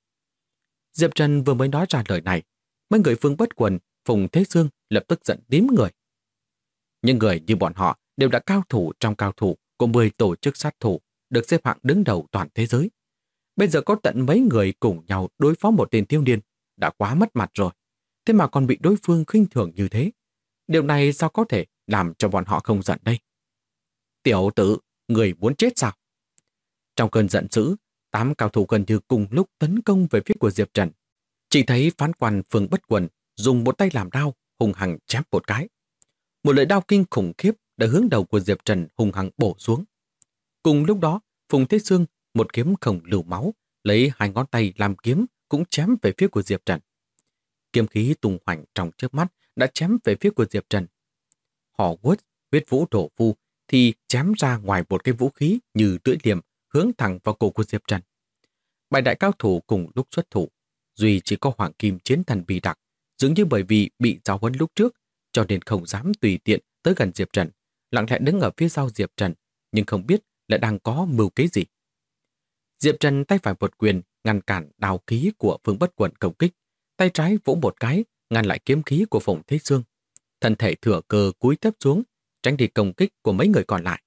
Diệp Trần vừa mới nói ra lời này, mấy người Phương Bất Quần, Phùng Thế Sương lập tức giận tím người. Những người như bọn họ đều là cao thủ trong cao thủ của 10 tổ chức sát thủ được xếp hạng đứng đầu toàn thế giới. Bây giờ có tận mấy người cùng nhau đối phó một tên thiếu niên, đã quá mất mặt rồi. Thế mà còn bị đối phương khinh thường như thế. Điều này sao có thể làm cho bọn họ không giận đây? Tiểu tử, người muốn chết sao? Trong cơn giận dữ, 8 cao thủ gần như cùng lúc tấn công về phía của Diệp Trần. Chỉ thấy phán quan Phương Bất Quần dùng một tay làm đao, hung hăng chém một cái. Một lợi đao kinh khủng khiếp đã hướng đầu của Diệp Trần hung hăng bổ xuống. Cùng lúc đó, Phùng Thế Sương, một kiếm khổng lưu máu, lấy 2 ngón tay làm kiếm cũng chém về phía của Diệp Trần. Kiếm khí tung hoành trong chớp mắt đã chém về phía của Diệp Trần. Hò quất, huyết vũ đổ phu thì chém ra ngoài một cái vũ khí như lưỡi liềm hướng thẳng vào cổ của Diệp Trần. 7 đại cao thủ cùng lúc xuất thủ, duy chỉ có Hoàng Kim Chiến Thần Bì Đặc, dường như bởi vì bị giáo huấn lúc trước, cho nên không dám tùy tiện tới gần Diệp Trần, lặng lẽ đứng ở phía sau Diệp Trần, nhưng không biết lại đang có mưu kế gì. Diệp Trần tay phải một quyền ngăn cản đao khí của Phương Bất Quần công kích, tay trái vỗ một cái ngăn lại kiếm khí của Phùng Thế Sương. Thân thể thừa cơ cúi thấp xuống, tránh đi công kích của mấy người còn lại.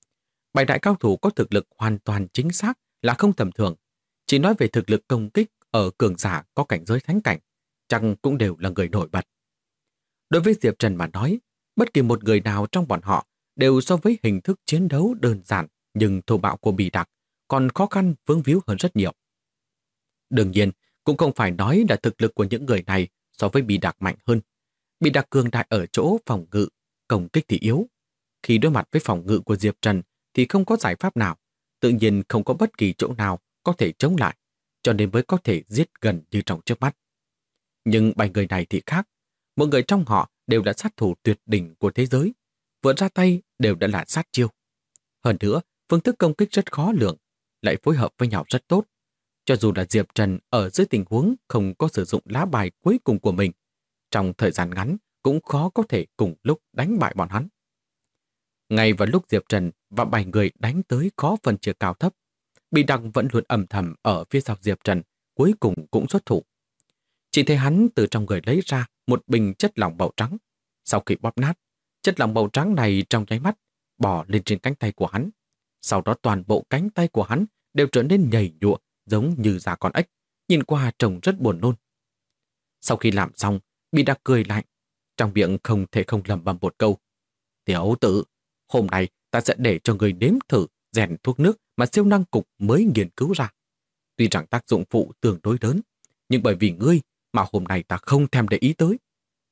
7 đại cao thủ có thực lực hoàn toàn chính xác là không tầm thường. Chỉ nói về thực lực công kích ở cường giả có cảnh giới thánh cảnh, chẳng cũng đều là người nổi bật. Đối với Diệp Trần mà nói, bất kỳ một người nào trong bọn họ đều so với hình thức chiến đấu đơn giản nhưng thô bạo của Bì Đặc còn khó khăn vướng víu hơn rất nhiều. Đương nhiên, cũng không phải nói là thực lực của những người này so với Bì Đặc mạnh hơn. Bì Đặc cường đại ở chỗ phòng ngự, công kích thì yếu. Khi đối mặt với phòng ngự của Diệp Trần thì không có giải pháp nào, tự nhiên không có bất kỳ chỗ nào có thể chống lại, cho nên mới có thể giết gần như trong chớp mắt. Nhưng 7 người này thì khác, mỗi người trong họ đều là sát thủ tuyệt đỉnh của thế giới, vừa ra tay đều đã là sát chiêu. Hơn nữa, phương thức công kích rất khó lường, lại phối hợp với nhau rất tốt. Cho dù là Diệp Trần ở dưới tình huống không có sử dụng lá bài cuối cùng của mình, trong thời gian ngắn cũng khó có thể cùng lúc đánh bại bọn hắn. Ngay vào lúc Diệp Trần và 7 người đánh tới khó phân chia cao thấp, Bì Đặc vẫn luôn âm thầm ở phía sau Diệp Trần, cuối cùng cũng xuất thủ. Chỉ thấy hắn từ trong người lấy ra một bình chất lỏng màu trắng. Sau khi bóp nát, chất lỏng màu trắng này trong nháy mắt bò lên trên cánh tay của hắn. Sau đó toàn bộ cánh tay của hắn đều trở nên nhầy nhụa giống như da con ếch, nhìn qua trông rất buồn nôn. Sau khi làm xong, Bì Đặc cười lạnh, trong miệng không thể không lẩm bẩm một câu. Tiểu tử, hôm nay ta sẽ để cho người nếm thử rèn thuốc nước mà siêu năng cục mới nghiên cứu ra. Tuy rằng tác dụng phụ tương đối lớn, nhưng bởi vì ngươi mà hôm nay ta không thèm để ý tới.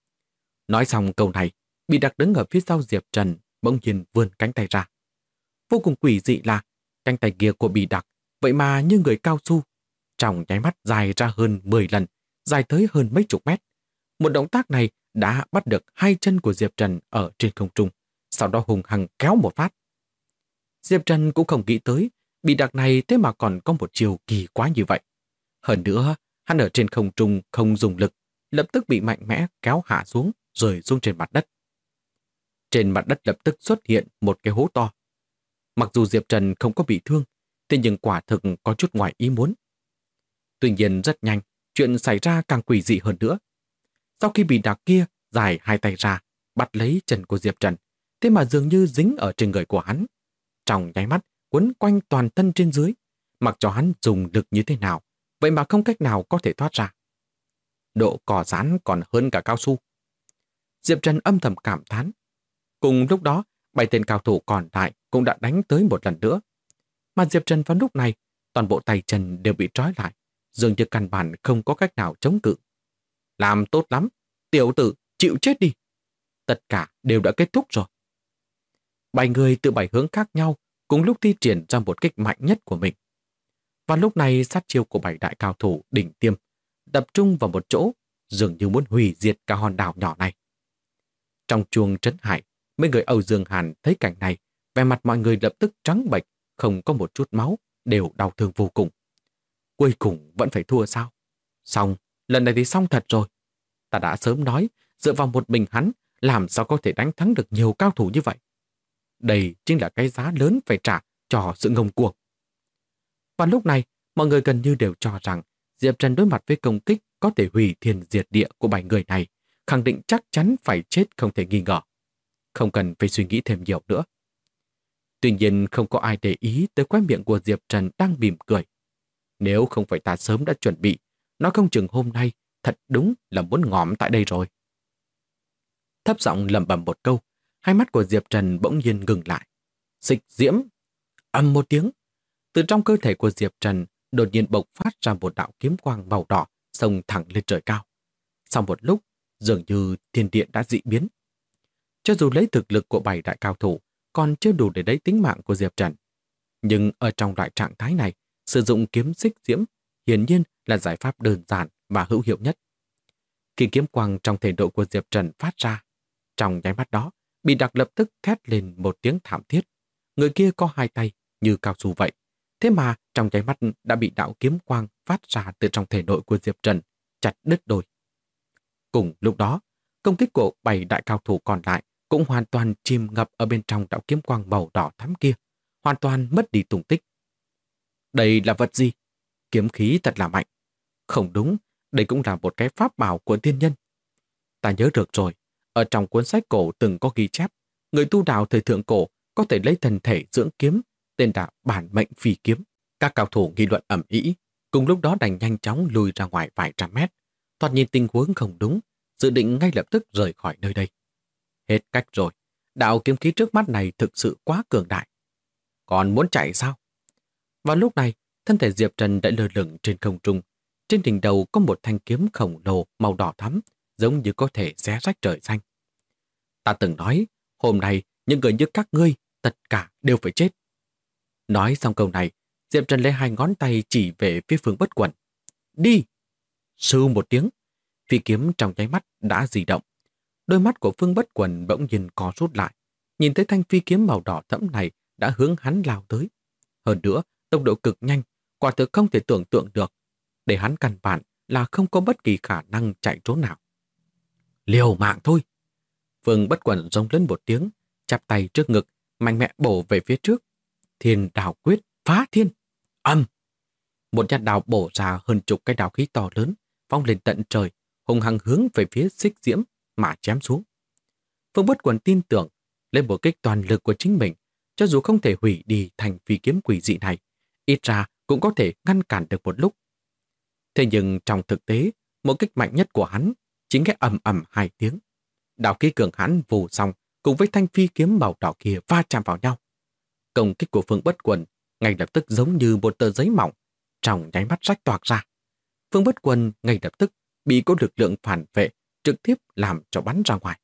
Nói xong câu này, Bì Đặc đứng ở phía sau Diệp Trần, bỗng nhiên vươn cánh tay ra. Vô cùng quỷ dị là cánh tay kia của Bì Đặc vậy mà như người cao su. trong nháy mắt dài ra hơn 10 lần, dài tới hơn mấy chục mét. Một động tác này đã bắt được hai chân của Diệp Trần ở trên không trung, sau đó hùng hăng kéo một phát. Diệp Trần cũng không nghĩ tới, bị đặc này thế mà còn có một chiều kỳ quá như vậy. Hơn nữa, hắn ở trên không trung không dùng lực, lập tức bị mạnh mẽ kéo hạ xuống, rơi xuống trên mặt đất. Trên mặt đất lập tức xuất hiện một cái hố to. Mặc dù Diệp Trần không có bị thương, thế nhưng quả thực có chút ngoài ý muốn. Tuy nhiên rất nhanh, chuyện xảy ra càng quỷ dị hơn nữa. Sau khi bị đặc kia dài hai tay ra, bắt lấy chân của Diệp Trần, thế mà dường như dính ở trên người của hắn. Trong nháy mắt, quấn quanh toàn thân trên dưới, mặc cho hắn dùng lực như thế nào, vậy mà không cách nào có thể thoát ra. Độ cò giãn còn hơn cả cao su. Diệp Trần âm thầm cảm thán. Cùng lúc đó, 7 tên cao thủ còn lại cũng đã đánh tới một lần nữa. Mà Diệp Trần vào lúc này, toàn bộ tay chân đều bị trói lại, dường như căn bản không có cách nào chống cự. Làm tốt lắm, tiểu tử, chịu chết đi. Tất cả đều đã kết thúc rồi. 7 người từ 7 hướng khác nhau cùng lúc thi triển ra một kích mạnh nhất của mình. Và lúc này sát chiêu của 7 đại cao thủ đỉnh tiêm tập trung vào một chỗ, dường như muốn hủy diệt cả hòn đảo nhỏ này. Trong chuông trấn hải, mấy người Âu Dương Hàn thấy cảnh này, vẻ mặt mọi người lập tức trắng bệch, không có một chút máu, đều đau thương vô cùng. Cuối cùng vẫn phải thua sao? Xong, lần này thì xong thật rồi. Ta đã sớm nói, dựa vào một mình hắn, làm sao có thể đánh thắng được nhiều cao thủ như vậy? Đây chính là cái giá lớn phải trả cho sự ngông cuồng. Và lúc này, mọi người gần như đều cho rằng Diệp Trần đối mặt với công kích có thể hủy thiên diệt địa của 7 người này, khẳng định chắc chắn phải chết không thể nghi ngờ. Không cần phải suy nghĩ thêm nhiều nữa. Tuy nhiên không có ai để ý tới khóe miệng của Diệp Trần đang mỉm cười. Nếu không phải ta sớm đã chuẩn bị, nó không chừng hôm nay thật đúng là muốn ngõm tại đây rồi. Thấp giọng lẩm bẩm một câu, hai mắt của Diệp Trần bỗng nhiên ngừng lại. Xích diễm! Ầm một tiếng. Từ trong cơ thể của Diệp Trần đột nhiên bộc phát ra một đạo kiếm quang màu đỏ xông thẳng lên trời cao. Sau một lúc, dường như thiên địa đã dị biến. Cho dù lấy thực lực của 7 đại cao thủ, còn chưa đủ để lấy tính mạng của Diệp Trần. Nhưng ở trong loại trạng thái này, sử dụng kiếm xích diễm hiển nhiên là giải pháp đơn giản và hữu hiệu nhất. Khi kiếm quang trong thể nội của Diệp Trần phát ra, trong nháy mắt đó, bị đặc lập tức thét lên một tiếng thảm thiết. Người kia có hai tay như cao su vậy. Thế mà trong nháy mắt đã bị đạo kiếm quang phát ra từ trong thể nội của Diệp Trần, chặt đứt đôi. Cùng lúc đó, công kích của 7 đại cao thủ còn lại cũng hoàn toàn chìm ngập ở bên trong đạo kiếm quang màu đỏ thắm kia, hoàn toàn mất đi tung tích. Đây là vật gì? Kiếm khí thật là mạnh. Không đúng, đây cũng là một cái pháp bảo của tiên nhân. Ta nhớ được rồi, ở trong cuốn sách cổ từng có ghi chép, người tu đạo thời thượng cổ có thể lấy thân thể dưỡng kiếm, tên là bản mệnh phi kiếm. Các cao thủ nghị luận ầm ĩ, cùng lúc đó đành nhanh chóng lùi ra ngoài vài trăm mét. Thoạt nhìn tình huống không đúng, dự định ngay lập tức rời khỏi nơi đây. Hết cách rồi, đạo kiếm khí trước mắt này thực sự quá cường đại. Còn muốn chạy sao? Vào lúc này, thân thể Diệp Trần đã lơ lửng trên không trung. Trên đỉnh đầu có một thanh kiếm khổng lồ màu đỏ thắm, giống như có thể xé rách trời xanh. Ta từng nói, hôm nay những người như các ngươi, tất cả đều phải chết. Nói xong câu này, Diệp Trần lấy hai ngón tay chỉ về phía Phương Bất Quần. Đi! Sư một tiếng, phi kiếm trong nháy mắt đã di động. Đôi mắt của Phương Bất Quần bỗng nhiên co rút lại, nhìn thấy thanh phi kiếm màu đỏ thẫm này đã hướng hắn lao tới. Hơn nữa, tốc độ cực nhanh, quả thực không thể tưởng tượng được. Để hắn căn bản là không có bất kỳ khả năng chạy trốn nào. Liều mạng thôi! Phương Bất Quần rống lên một tiếng, chắp tay trước ngực, mạnh mẽ bổ về phía trước. Thiên đào quyết, phá thiên! Âm! Một nhát đào bổ ra hơn chục cái đào khí to lớn, phóng lên tận trời, hùng hăng hướng về phía xích diễm mà chém xuống. Phương Bất Quần tin tưởng, lên một kích toàn lực của chính mình, cho dù không thể hủy đi thành phi kiếm quỷ dị này, ít ra cũng có thể ngăn cản được một lúc. Thế nhưng trong thực tế, một kích mạnh nhất của hắn chính cái ầm ầm hai tiếng. Đạo khí cường hãn vù xong cùng với thanh phi kiếm màu đỏ kia va chạm vào nhau. Công kích của Phương Bất Quần ngay lập tức giống như một tờ giấy mỏng, trong nháy mắt rách toạc ra. Phương Bất Quần ngay lập tức bị có lực lượng phản vệ trực tiếp làm cho bắn ra ngoài.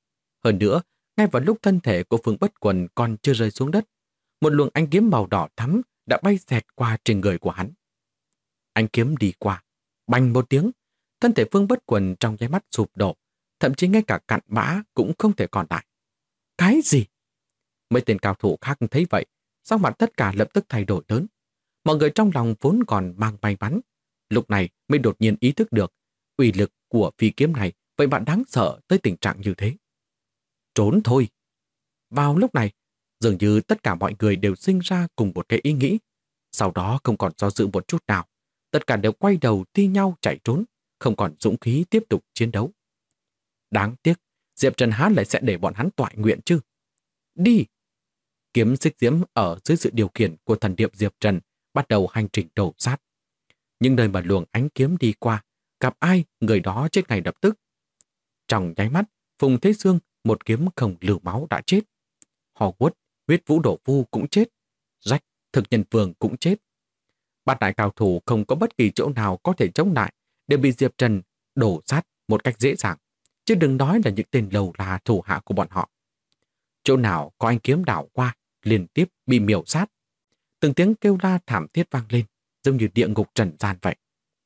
Hơn nữa, ngay vào lúc thân thể của Phương Bất Quần còn chưa rơi xuống đất, một luồng ánh kiếm màu đỏ thắm đã bay xẹt qua trên người của hắn. Ánh kiếm đi qua, bành một tiếng, thân thể Phương Bất Quần trong nháy mắt sụp đổ, thậm chí ngay cả cặn bã cũng không thể còn lại. Cái gì? Mấy tên cao thủ khác thấy vậy, sắc mặt tất cả lập tức thay đổi lớn. Mọi người trong lòng vốn còn mang may mắn, lúc này mới đột nhiên ý thức được uy lực của phi kiếm này vậy mà đáng sợ tới tình trạng như thế. Trốn thôi. Vào lúc này, dường như tất cả mọi người đều sinh ra cùng một cái ý nghĩ. Sau đó không còn do dự một chút nào. Tất cả đều quay đầu thi nhau chạy trốn, không còn dũng khí tiếp tục chiến đấu. Đáng tiếc, Diệp Trần há lại sẽ để bọn hắn toại nguyện chứ. Đi! Kiếm xích diễm ở dưới sự điều khiển của thần điệp Diệp Trần bắt đầu hành trình đổ sát. Nhưng nơi mà luồng ánh kiếm đi qua, gặp ai người đó chết ngay lập tức. Trong nháy mắt, Phùng Thế Sương một kiếm không lưu máu đã chết. Hò Quất, huyết vũ đổ phu cũng chết. Rách, thực nhân vương cũng chết. Bát đại cao thủ không có bất kỳ chỗ nào có thể chống lại, đều bị Diệp Trần đổ sát một cách dễ dàng. Chứ đừng nói là những tên lầu là thủ hạ của bọn họ. Chỗ nào có anh kiếm đảo qua, liên tiếp bị miểu sát. Từng tiếng kêu la thảm thiết vang lên, giống như địa ngục trần gian vậy.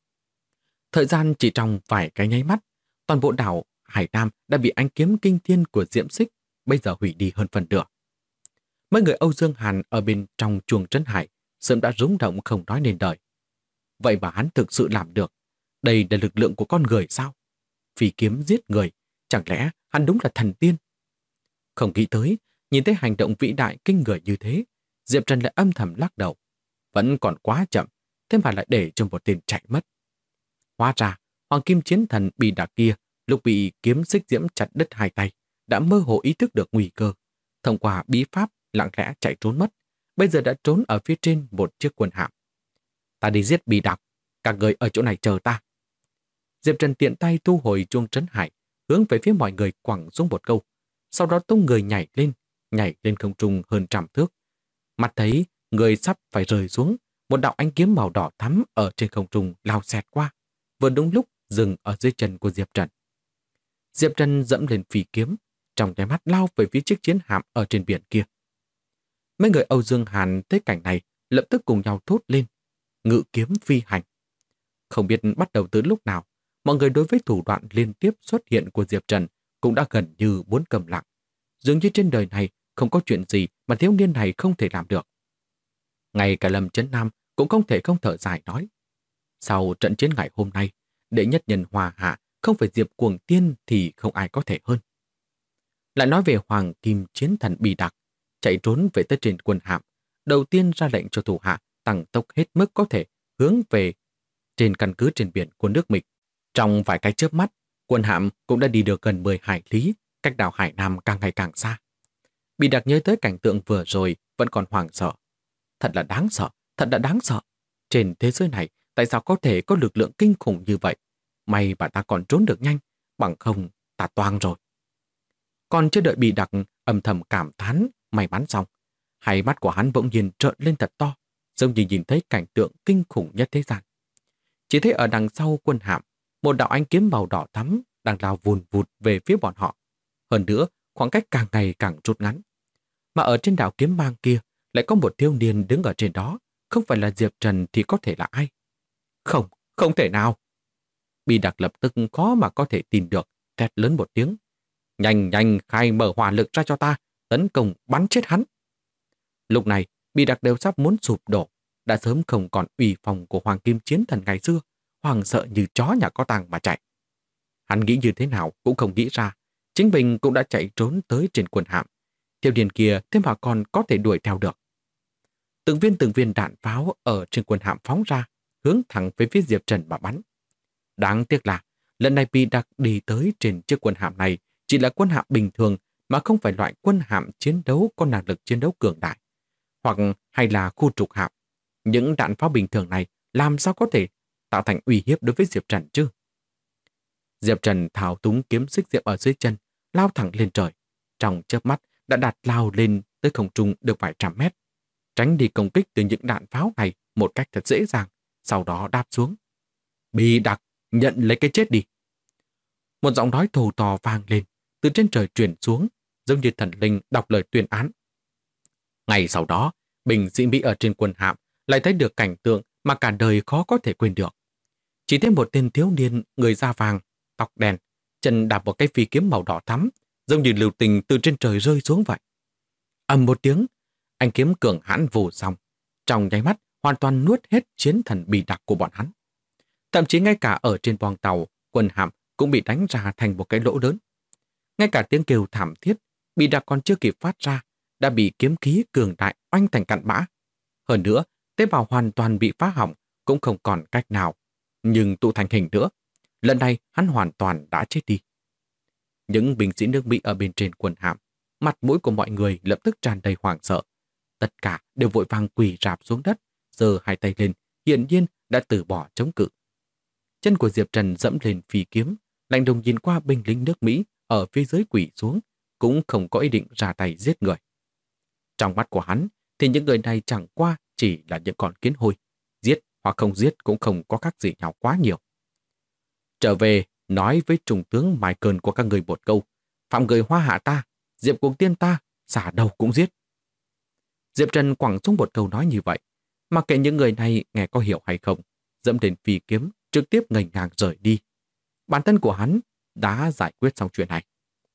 Thời gian chỉ trong vài cái nháy mắt, toàn bộ đảo Hải Nam đã bị ánh kiếm kinh thiên của Diễm Xích bây giờ hủy đi hơn phần nửa. Mấy người Âu Dương Hàn ở bên trong chuồng trấn hải sớm đã rung động không nói nên lời. Vậy mà hắn thực sự làm được. Đây là lực lượng của con người sao? Phi kiếm giết người, chẳng lẽ hắn đúng là thần tiên? Không nghĩ tới, nhìn thấy hành động vĩ đại kinh người như thế, Diệp Trần lại âm thầm lắc đầu. Vẫn còn quá chậm, thế mà lại để cho một tên chạy mất. Hóa ra, Hoàng Kim Chiến Thần bị đả kia, lúc bị kiếm xích diễm chặt đứt hai tay, đã mơ hồ ý thức được nguy cơ. Thông qua bí pháp, lặng lẽ chạy trốn mất. Bây giờ đã trốn ở phía trên một chiếc quân hạm. Ta đi giết Bì Đặc, các người ở chỗ này chờ ta. Diệp Trần tiện tay thu hồi chuông trấn hải, hướng về phía mọi người quẳng xuống một câu. Sau đó tung người nhảy lên không trung hơn 100 thước. Mặt thấy người sắp phải rơi xuống, một đạo ánh kiếm màu đỏ thắm ở trên không trung lao xẹt qua, vừa đúng lúc dừng ở dưới chân của Diệp Trần. Diệp Trần dẫm lên phi kiếm, trong nháy mắt lao về phía chiếc chiến hạm ở trên biển kia. Mấy người Âu Dương Hàn thấy cảnh này lập tức cùng nhau thốt lên, ngự kiếm phi hành. Không biết bắt đầu từ lúc nào, mọi người đối với thủ đoạn liên tiếp xuất hiện của Diệp Trần cũng đã gần như muốn cầm lặng. Dường như trên đời này không có chuyện gì mà thiếu niên này không thể làm được. Ngay cả Lâm Chấn Nam cũng không thể không thở dài nói. Sau trận chiến ngày hôm nay, đệ nhất nhân hòa hạ không phải Diệp Cuồng Tiên thì không ai có thể hơn. Lại nói về Hoàng Kim Chiến Thần Bì Đặc, chạy trốn về tới trên quân hạm, đầu tiên ra lệnh cho thủ hạ tăng tốc hết mức có thể hướng về trên căn cứ trên biển của nước mình. Trong vài cái chớp mắt, quân hạm cũng đã đi được gần 10 hải lý, cách đảo Hải Nam càng ngày càng xa. Bì Đặc nhớ tới cảnh tượng vừa rồi vẫn còn hoảng sợ. Thật là đáng sợ, thật là đáng sợ. Trên thế giới này, tại sao có thể có lực lượng kinh khủng như vậy? May mà ta còn trốn được nhanh, bằng không ta toang rồi. Còn chưa đợi Bì Đặc âm thầm cảm thán may mắn xong, hai mắt của hắn bỗng nhiên trợn lên thật to, giống như nhìn thấy cảnh tượng kinh khủng nhất thế gian. Chỉ thấy ở đằng sau quân hạm, một đạo ánh kiếm màu đỏ thắm đang lao vùn vụt về phía bọn họ. Hơn nữa, khoảng cách càng ngày càng rút ngắn. Mà ở trên đảo kiếm mang kia lại có một thiếu niên đứng ở trên đó, không phải là Diệp Trần thì có thể là ai? Không, không thể nào. Bì Đặc lập tức khó mà có thể tin được, thét lớn một tiếng. Nhanh nhanh khai mở hỏa lực ra cho ta, tấn công bắn chết hắn. Lúc này, Bì Đặc đều sắp muốn sụp đổ, đã sớm không còn uy phong của Hoàng Kim Chiến Thần ngày xưa, hoàng sợ như chó nhà có tang mà chạy. Hắn nghĩ như thế nào cũng không nghĩ ra, chính mình cũng đã chạy trốn tới trên quân hạm. Thiếu niên kia thế mà còn có thể đuổi theo được. Từng viên đạn pháo ở trên quân hạm phóng ra, hướng thẳng về phía Diệp Trần mà bắn. Đáng tiếc là, lần này Bì Đặc đi tới trên chiếc quân hạm này chỉ là quân hạm bình thường mà không phải loại quân hạm chiến đấu có năng lực chiến đấu cường đại, hoặc hay là khu trục hạm. Những đạn pháo bình thường này làm sao có thể tạo thành uy hiếp đối với Diệp Trần chứ? Diệp Trần thao túng kiếm xích diễm ở dưới chân, lao thẳng lên trời. Trong chớp mắt đã đạt lao lên tới không trung được vài trăm mét, tránh đi công kích từ những đạn pháo này một cách thật dễ dàng, sau đó đáp xuống. Bì Đặc, nhận lấy cái chết đi. Một giọng nói thô to vang lên, từ trên trời truyền xuống, giống như thần linh đọc lời tuyên án. Ngày sau đó, binh sĩ Mỹ ở trên quân hạm lại thấy được cảnh tượng mà cả đời khó có thể quên được. Chỉ thêm một tên thiếu niên, người da vàng, tóc đen, chân đạp một cái phi kiếm màu đỏ thắm, giống như lưu tình từ trên trời rơi xuống vậy. Ầm một tiếng, anh kiếm cường hãn vồ xong, trong nháy mắt hoàn toàn nuốt hết chiến thần bì đặc của bọn hắn. Thậm chí ngay cả ở trên boong tàu, quân hạm cũng bị đánh ra thành một cái lỗ lớn. Ngay cả tiếng kêu thảm thiết, bì đặc còn chưa kịp phát ra, đã bị kiếm khí cường đại oanh thành cặn bã. Hơn nữa, tế bào hoàn toàn bị phá hỏng, cũng không còn cách nào. Nhưng tụ thành hình nữa, lần này hắn hoàn toàn đã chết đi. Những binh sĩ nước Mỹ ở bên trên quân hạm, mặt mũi của mọi người lập tức tràn đầy hoảng sợ. Tất cả đều vội vàng quỳ rạp xuống đất, giơ hai tay lên, hiển nhiên đã từ bỏ chống cự. Chân của Diệp Trần dẫm lên phi kiếm, lạnh lùng nhìn qua binh lính nước Mỹ ở phía dưới quỳ xuống, cũng không có ý định ra tay giết người. Trong mắt của hắn thì những người này chẳng qua chỉ là những con kiến hôi, giết hoặc không giết cũng không có khác gì nhau quá nhiều. Trở về nói với trung tướng Michael của các người một câu, phạm người Hoa Hạ ta, Diệp Cuồng Tiên ta, xả đầu cũng giết. Diệp Trần quẳng xuống một câu nói như vậy, mặc kệ những người này nghe có hiểu hay không, dẫm đến phi kiếm trực tiếp ngành ngang rời đi. Bản thân của hắn đã giải quyết xong chuyện này.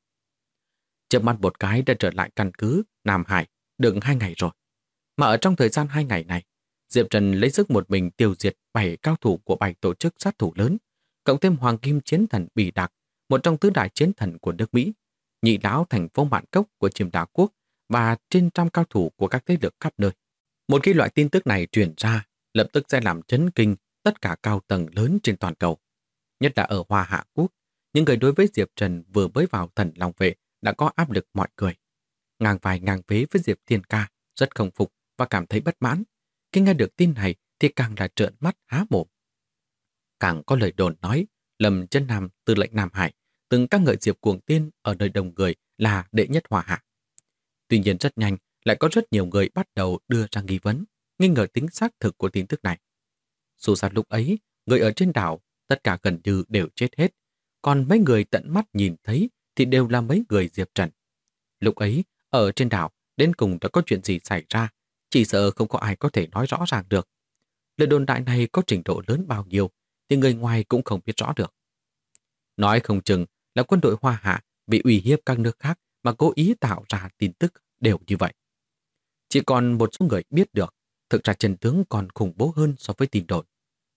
Chớp mắt một cái đã trở lại căn cứ Nam Hải được 2 ngày rồi. Mà ở trong thời gian 2 ngày này, Diệp Trần lấy sức một mình tiêu diệt 7 cao thủ của 7 tổ chức sát thủ lớn, cộng thêm Hoàng Kim Chiến Thần Bì Đặc, một trong tứ đại chiến thần của nước Mỹ, nhị lão thành phố Mạn Cốc của Chiêm Đa Quốc và trên trăm cao thủ của các thế lực khắp nơi. Một khi loại tin tức này truyền ra, lập tức sẽ làm chấn kinh tất cả cao tầng lớn trên toàn cầu. Nhất là ở Hoa Hạ Quốc, những người đối với Diệp Trần vừa mới vào Thần Long Vệ đã có áp lực mọi người. Ngang vai ngang vế với Diệp Thiên Ca, rất không phục và cảm thấy bất mãn. Khi nghe được tin này thì càng là trợn mắt há mồm. Càng có lời đồn nói, Lâm Chân Nam, tư lệnh Nam Hải, từng ca ngợi Diệp Cuồng Tiên ở nơi đông người là đệ nhất Hoa Hạ. Tuy nhiên rất nhanh, lại có rất nhiều người bắt đầu đưa ra nghi vấn, nghi ngờ tính xác thực của tin tức này. Dù sao lúc ấy, người ở trên đảo, tất cả gần như đều chết hết. Còn mấy người tận mắt nhìn thấy thì đều là mấy người Diệp Trần. Lúc ấy, ở trên đảo, đến cùng đã có chuyện gì xảy ra, chỉ sợ không có ai có thể nói rõ ràng được. Lời đồn đại này có trình độ lớn bao nhiêu, thì người ngoài cũng không biết rõ được. Nói không chừng là quân đội Hoa Hạ bị uy hiếp các nước khác mà cố ý tạo ra tin tức đều như vậy. Chỉ còn một số người biết được, thực ra chân tướng còn khủng bố hơn so với tin đồn.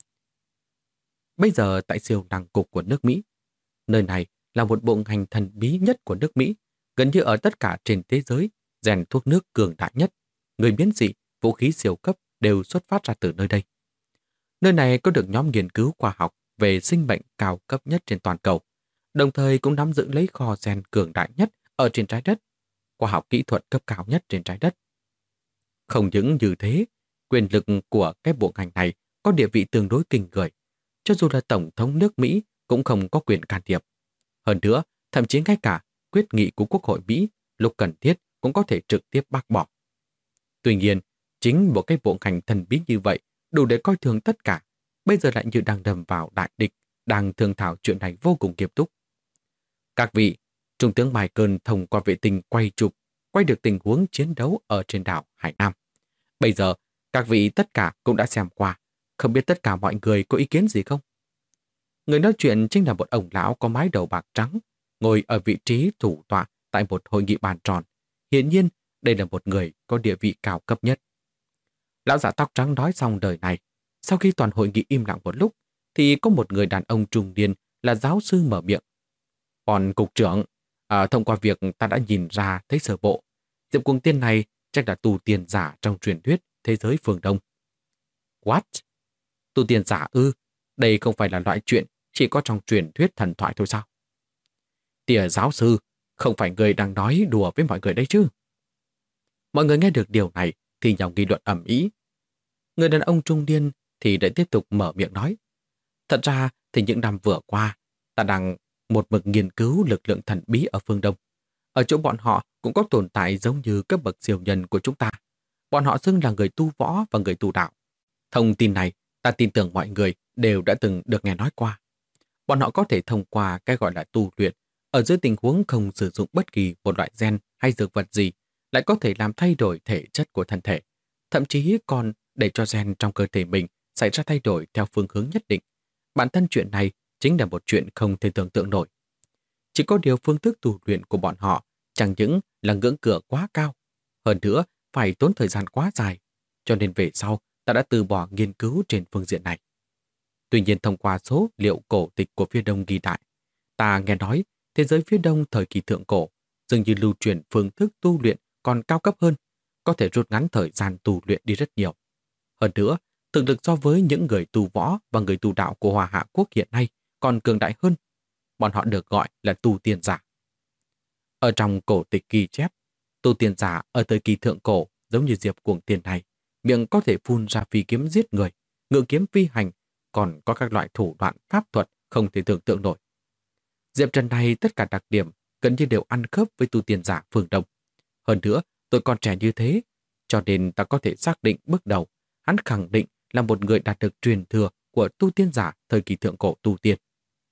Bây giờ tại siêu năng cục của nước Mỹ, nơi này là một bộ ngành thần bí nhất của nước Mỹ, gần như ở tất cả trên thế giới, rèn thuốc nước cường đại nhất, người biến dị, vũ khí siêu cấp đều xuất phát ra từ nơi đây. Nơi này có được nhóm nghiên cứu khoa học về sinh mệnh cao cấp nhất trên toàn cầu, đồng thời cũng nắm giữ lấy kho gen cường đại nhất ở trên trái đất, khoa học kỹ thuật cấp cao nhất trên trái đất. Không những như thế, quyền lực của cái bộ ngành này có địa vị tương đối kinh người, cho dù là Tổng thống nước Mỹ cũng không có quyền can thiệp. Hơn nữa, thậm chí ngay cả quyết nghị của Quốc hội Mỹ lúc cần thiết cũng có thể trực tiếp bác bỏ. Tuy nhiên, chính một cái bộ ngành thần bí như vậy đủ để coi thường tất cả, bây giờ lại như đang đâm vào đại địch, đang thương thảo chuyện này vô cùng nghiêm túc. Các vị, Trung tướng Michael thông qua vệ tinh quay chụp, quay được tình huống chiến đấu ở trên đảo Hải Nam. Bây giờ, các vị tất cả cũng đã xem qua, không biết tất cả mọi người có ý kiến gì không? Người nói chuyện chính là một ông lão có mái đầu bạc trắng, ngồi ở vị trí thủ tọa tại một hội nghị bàn tròn. Hiển nhiên, đây là một người có địa vị cao cấp nhất. Lão già tóc trắng nói xong đời này. Sau khi toàn hội nghị im lặng một lúc, thì có một người đàn ông trung niên là giáo sư mở miệng. Còn cục trưởng, thông qua việc ta đã nhìn ra thấy sơ bộ, Diệp Cuồng Tiên này chắc là tu tiên giả trong truyền thuyết thế giới phương Đông. What? Tu tiên giả ư? Đây không phải là loại chuyện chỉ có trong truyền thuyết thần thoại thôi sao? Tìa giáo sư, không phải người đang nói đùa với mọi người đấy chứ? Mọi người nghe được điều này thì nhau nghị luận ầm ĩ. Người đàn ông trung niên thì đã tiếp tục mở miệng nói. Thật ra thì những năm vừa qua, ta đang một mực nghiên cứu lực lượng thần bí ở phương Đông. Ở chỗ bọn họ cũng có tồn tại giống như cấp bậc siêu nhân của chúng ta. Bọn họ xưng là người tu võ và người tu đạo. Thông tin này, ta tin tưởng mọi người đều đã từng được nghe nói qua. Bọn họ có thể thông qua cái gọi là tu luyện, ở dưới tình huống không sử dụng bất kỳ một loại gen hay dược vật gì, lại có thể làm thay đổi thể chất của thân thể. Thậm chí còn để cho gen trong cơ thể mình xảy ra thay đổi theo phương hướng nhất định. Bản thân chuyện này chính là một chuyện không thể tưởng tượng nổi. Chỉ có điều phương thức tu luyện của bọn họ chẳng những là ngưỡng cửa quá cao, hơn nữa phải tốn thời gian quá dài, cho nên về sau ta đã từ bỏ nghiên cứu trên phương diện này. Tuy nhiên thông qua số liệu cổ tịch của phía Đông ghi lại, ta nghe nói thế giới phía Đông thời kỳ thượng cổ dường như lưu truyền phương thức tu luyện còn cao cấp hơn, có thể rút ngắn thời gian tu luyện đi rất nhiều. Hơn nữa, thực lực so với những người tu võ và người tu đạo của Hoa Hạ Quốc hiện nay còn cường đại hơn. Bọn họ được gọi là tu tiên giả. Ở trong cổ tịch ghi chép, tu tiên giả ở thời kỳ thượng cổ giống như Diệp Cuồng Tiên này, miệng có thể phun ra phi kiếm giết người, ngự kiếm phi hành, còn có các loại thủ đoạn pháp thuật không thể tưởng tượng nổi. Diệp Trần này tất cả đặc điểm gần như đều ăn khớp với tu tiên giả phương Đông. Hơn nữa, tôi còn trẻ như thế, cho nên ta có thể xác định bước đầu, hắn khẳng định là một người đạt được truyền thừa của tu tiên giả thời kỳ thượng cổ tu tiên.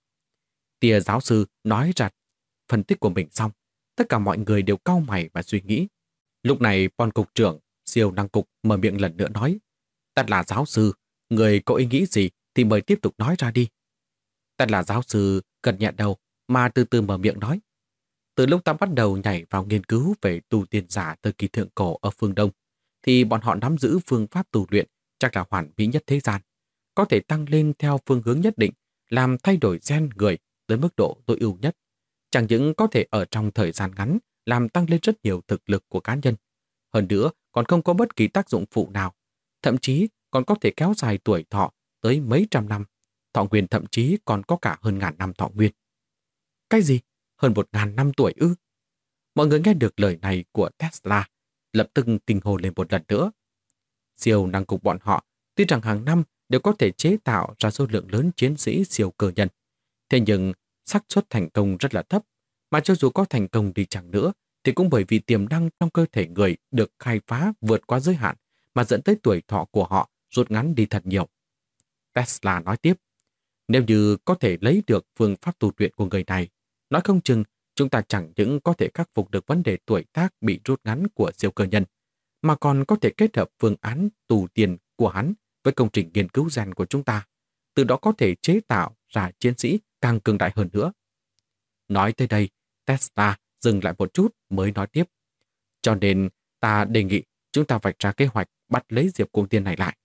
Tia giáo sư nói ra phân tích của mình xong, tất cả mọi người đều cau mày và suy nghĩ. Lúc này, Pon cục trưởng, Siêu năng cục mở miệng lần nữa nói, ta là giáo sư, người có ý nghĩ gì thì mời tiếp tục nói ra đi. Ta là giáo sư gật nhẹ đầu mà từ từ mở miệng nói. Từ lúc ta bắt đầu nhảy vào nghiên cứu về tu tiên giả thời kỳ thượng cổ ở phương Đông, thì bọn họ nắm giữ phương pháp tu luyện chắc là hoàn mỹ nhất thế gian, có thể tăng lên theo phương hướng nhất định, làm thay đổi gen người tới mức độ tối ưu nhất. Chẳng những có thể ở trong thời gian ngắn làm tăng lên rất nhiều thực lực của cá nhân. Hơn nữa, còn không có bất kỳ tác dụng phụ nào. Thậm chí còn có thể kéo dài tuổi thọ tới mấy trăm năm. Thọ nguyên thậm chí còn có cả hơn ngàn năm thọ nguyên. Cái gì? Hơn 1.000 năm tuổi ư? Mọi người nghe được lời này của Tesla, lập tức kinh hồn lên một lần nữa. Siêu năng cục bọn họ, tuy rằng hàng năm đều có thể chế tạo ra số lượng lớn chiến sĩ siêu cơ nhân. Thế nhưng, xác suất thành công rất là thấp, mà cho dù có thành công đi chẳng nữa, thì cũng bởi vì tiềm năng trong cơ thể người được khai phá vượt qua giới hạn, mà dẫn tới tuổi thọ của họ rút ngắn đi thật nhiều. Tesla nói tiếp, nếu như có thể lấy được phương pháp tu luyện của người này, nói không chừng chúng ta chẳng những có thể khắc phục được vấn đề tuổi tác bị rút ngắn của siêu cơ nhân, mà còn có thể kết hợp phương án tu tiên của hắn với công trình nghiên cứu gen của chúng ta, từ đó có thể chế tạo ra chiến sĩ càng cường đại hơn nữa. Nói tới đây, Tesla dừng lại một chút mới nói tiếp. Cho nên ta đề nghị chúng ta vạch ra kế hoạch bắt lấy Diệp Cuồng Tiên này lại.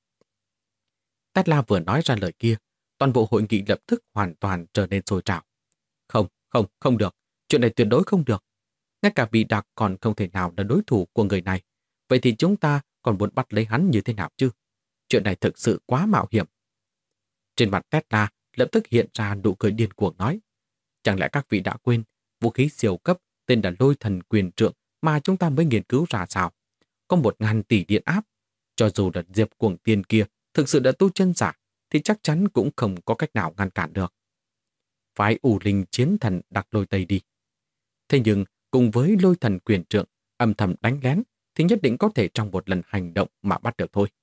Tesla vừa nói ra lời kia, toàn bộ hội nghị lập tức hoàn toàn trở nên sôi trào. Không được. Chuyện này tuyệt đối không được. Ngay cả vị đặc còn không thể nào là đối thủ của người này. Vậy thì chúng ta còn muốn bắt lấy hắn như thế nào chứ? Chuyện này thực sự quá mạo hiểm. Trên mặt Tesla lập tức hiện ra nụ cười điên cuồng nói. Chẳng lẽ các vị đã quên vũ khí siêu cấp tên là Lôi Thần Quyền Trượng mà chúng ta mới nghiên cứu ra sao? Có 1.000 tỷ điện áp. Cho dù là Diệp Cuồng Tiên kia thực sự đã tu chân giả thì chắc chắn cũng không có cách nào ngăn cản được. Phái ủ linh chiến thần đặc lôi tây đi. Thế nhưng cùng với Lôi Thần Quyền Trượng âm thầm đánh lén thì nhất định có thể trong một lần hành động mà bắt được thôi.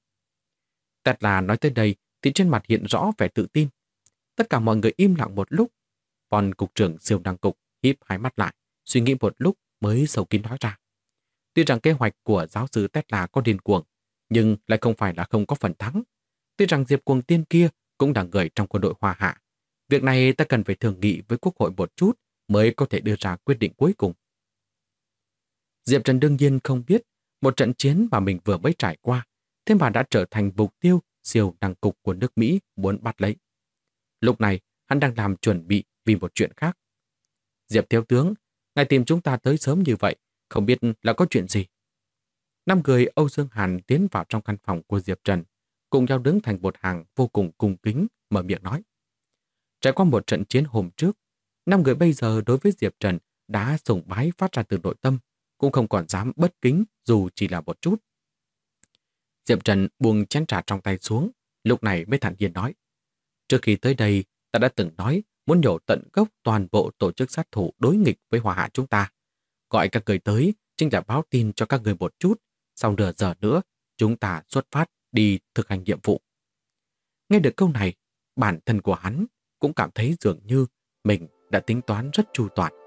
Tesla nói tới đây thì trên mặt hiện rõ vẻ tự tin. Tất cả mọi người im lặng một lúc. Còn cục trưởng siêu năng cục híp hai mắt lại, suy nghĩ một lúc mới sâu kín nói ra. Tuy rằng kế hoạch của giáo sư Tesla có điên cuồng, nhưng lại không phải là không có phần thắng. Tuy rằng Diệp Cuồng Tiên kia cũng là người trong quân đội Hoa Hạ. Việc này ta cần phải thương nghị với Quốc hội một chút mới có thể đưa ra quyết định cuối cùng. Diệp Trần đương nhiên không biết một trận chiến mà mình vừa mới trải qua, thế mà đã trở thành mục tiêu siêu năng cục của nước Mỹ muốn bắt lấy. Lúc này, hắn đang làm chuẩn bị vì một chuyện khác. Diệp thiếu tướng, ngài tìm chúng ta tới sớm như vậy, không biết là có chuyện gì. 5 người Âu Dương Hàn tiến vào trong căn phòng của Diệp Trần, cùng nhau đứng thành một hàng vô cùng cung kính, mở miệng nói. Trải qua một trận chiến hôm trước, 5 người bây giờ đối với Diệp Trần đã sùng bái phát ra từ nội tâm, cũng không còn dám bất kính dù chỉ là một chút. Diệp Trần buông chén trà trong tay xuống, lúc này mới thản nhiên nói. Trước khi tới đây, ta đã từng nói muốn nhổ tận gốc toàn bộ tổ chức sát thủ đối nghịch với Hoa Hạ chúng ta. Gọi các người tới chính là báo tin cho các người một chút, sau nửa giờ nữa chúng ta xuất phát đi thực hành nhiệm vụ. Nghe được câu này, bản thân của hắn cũng cảm thấy dường như mình đã tính toán rất chu toàn.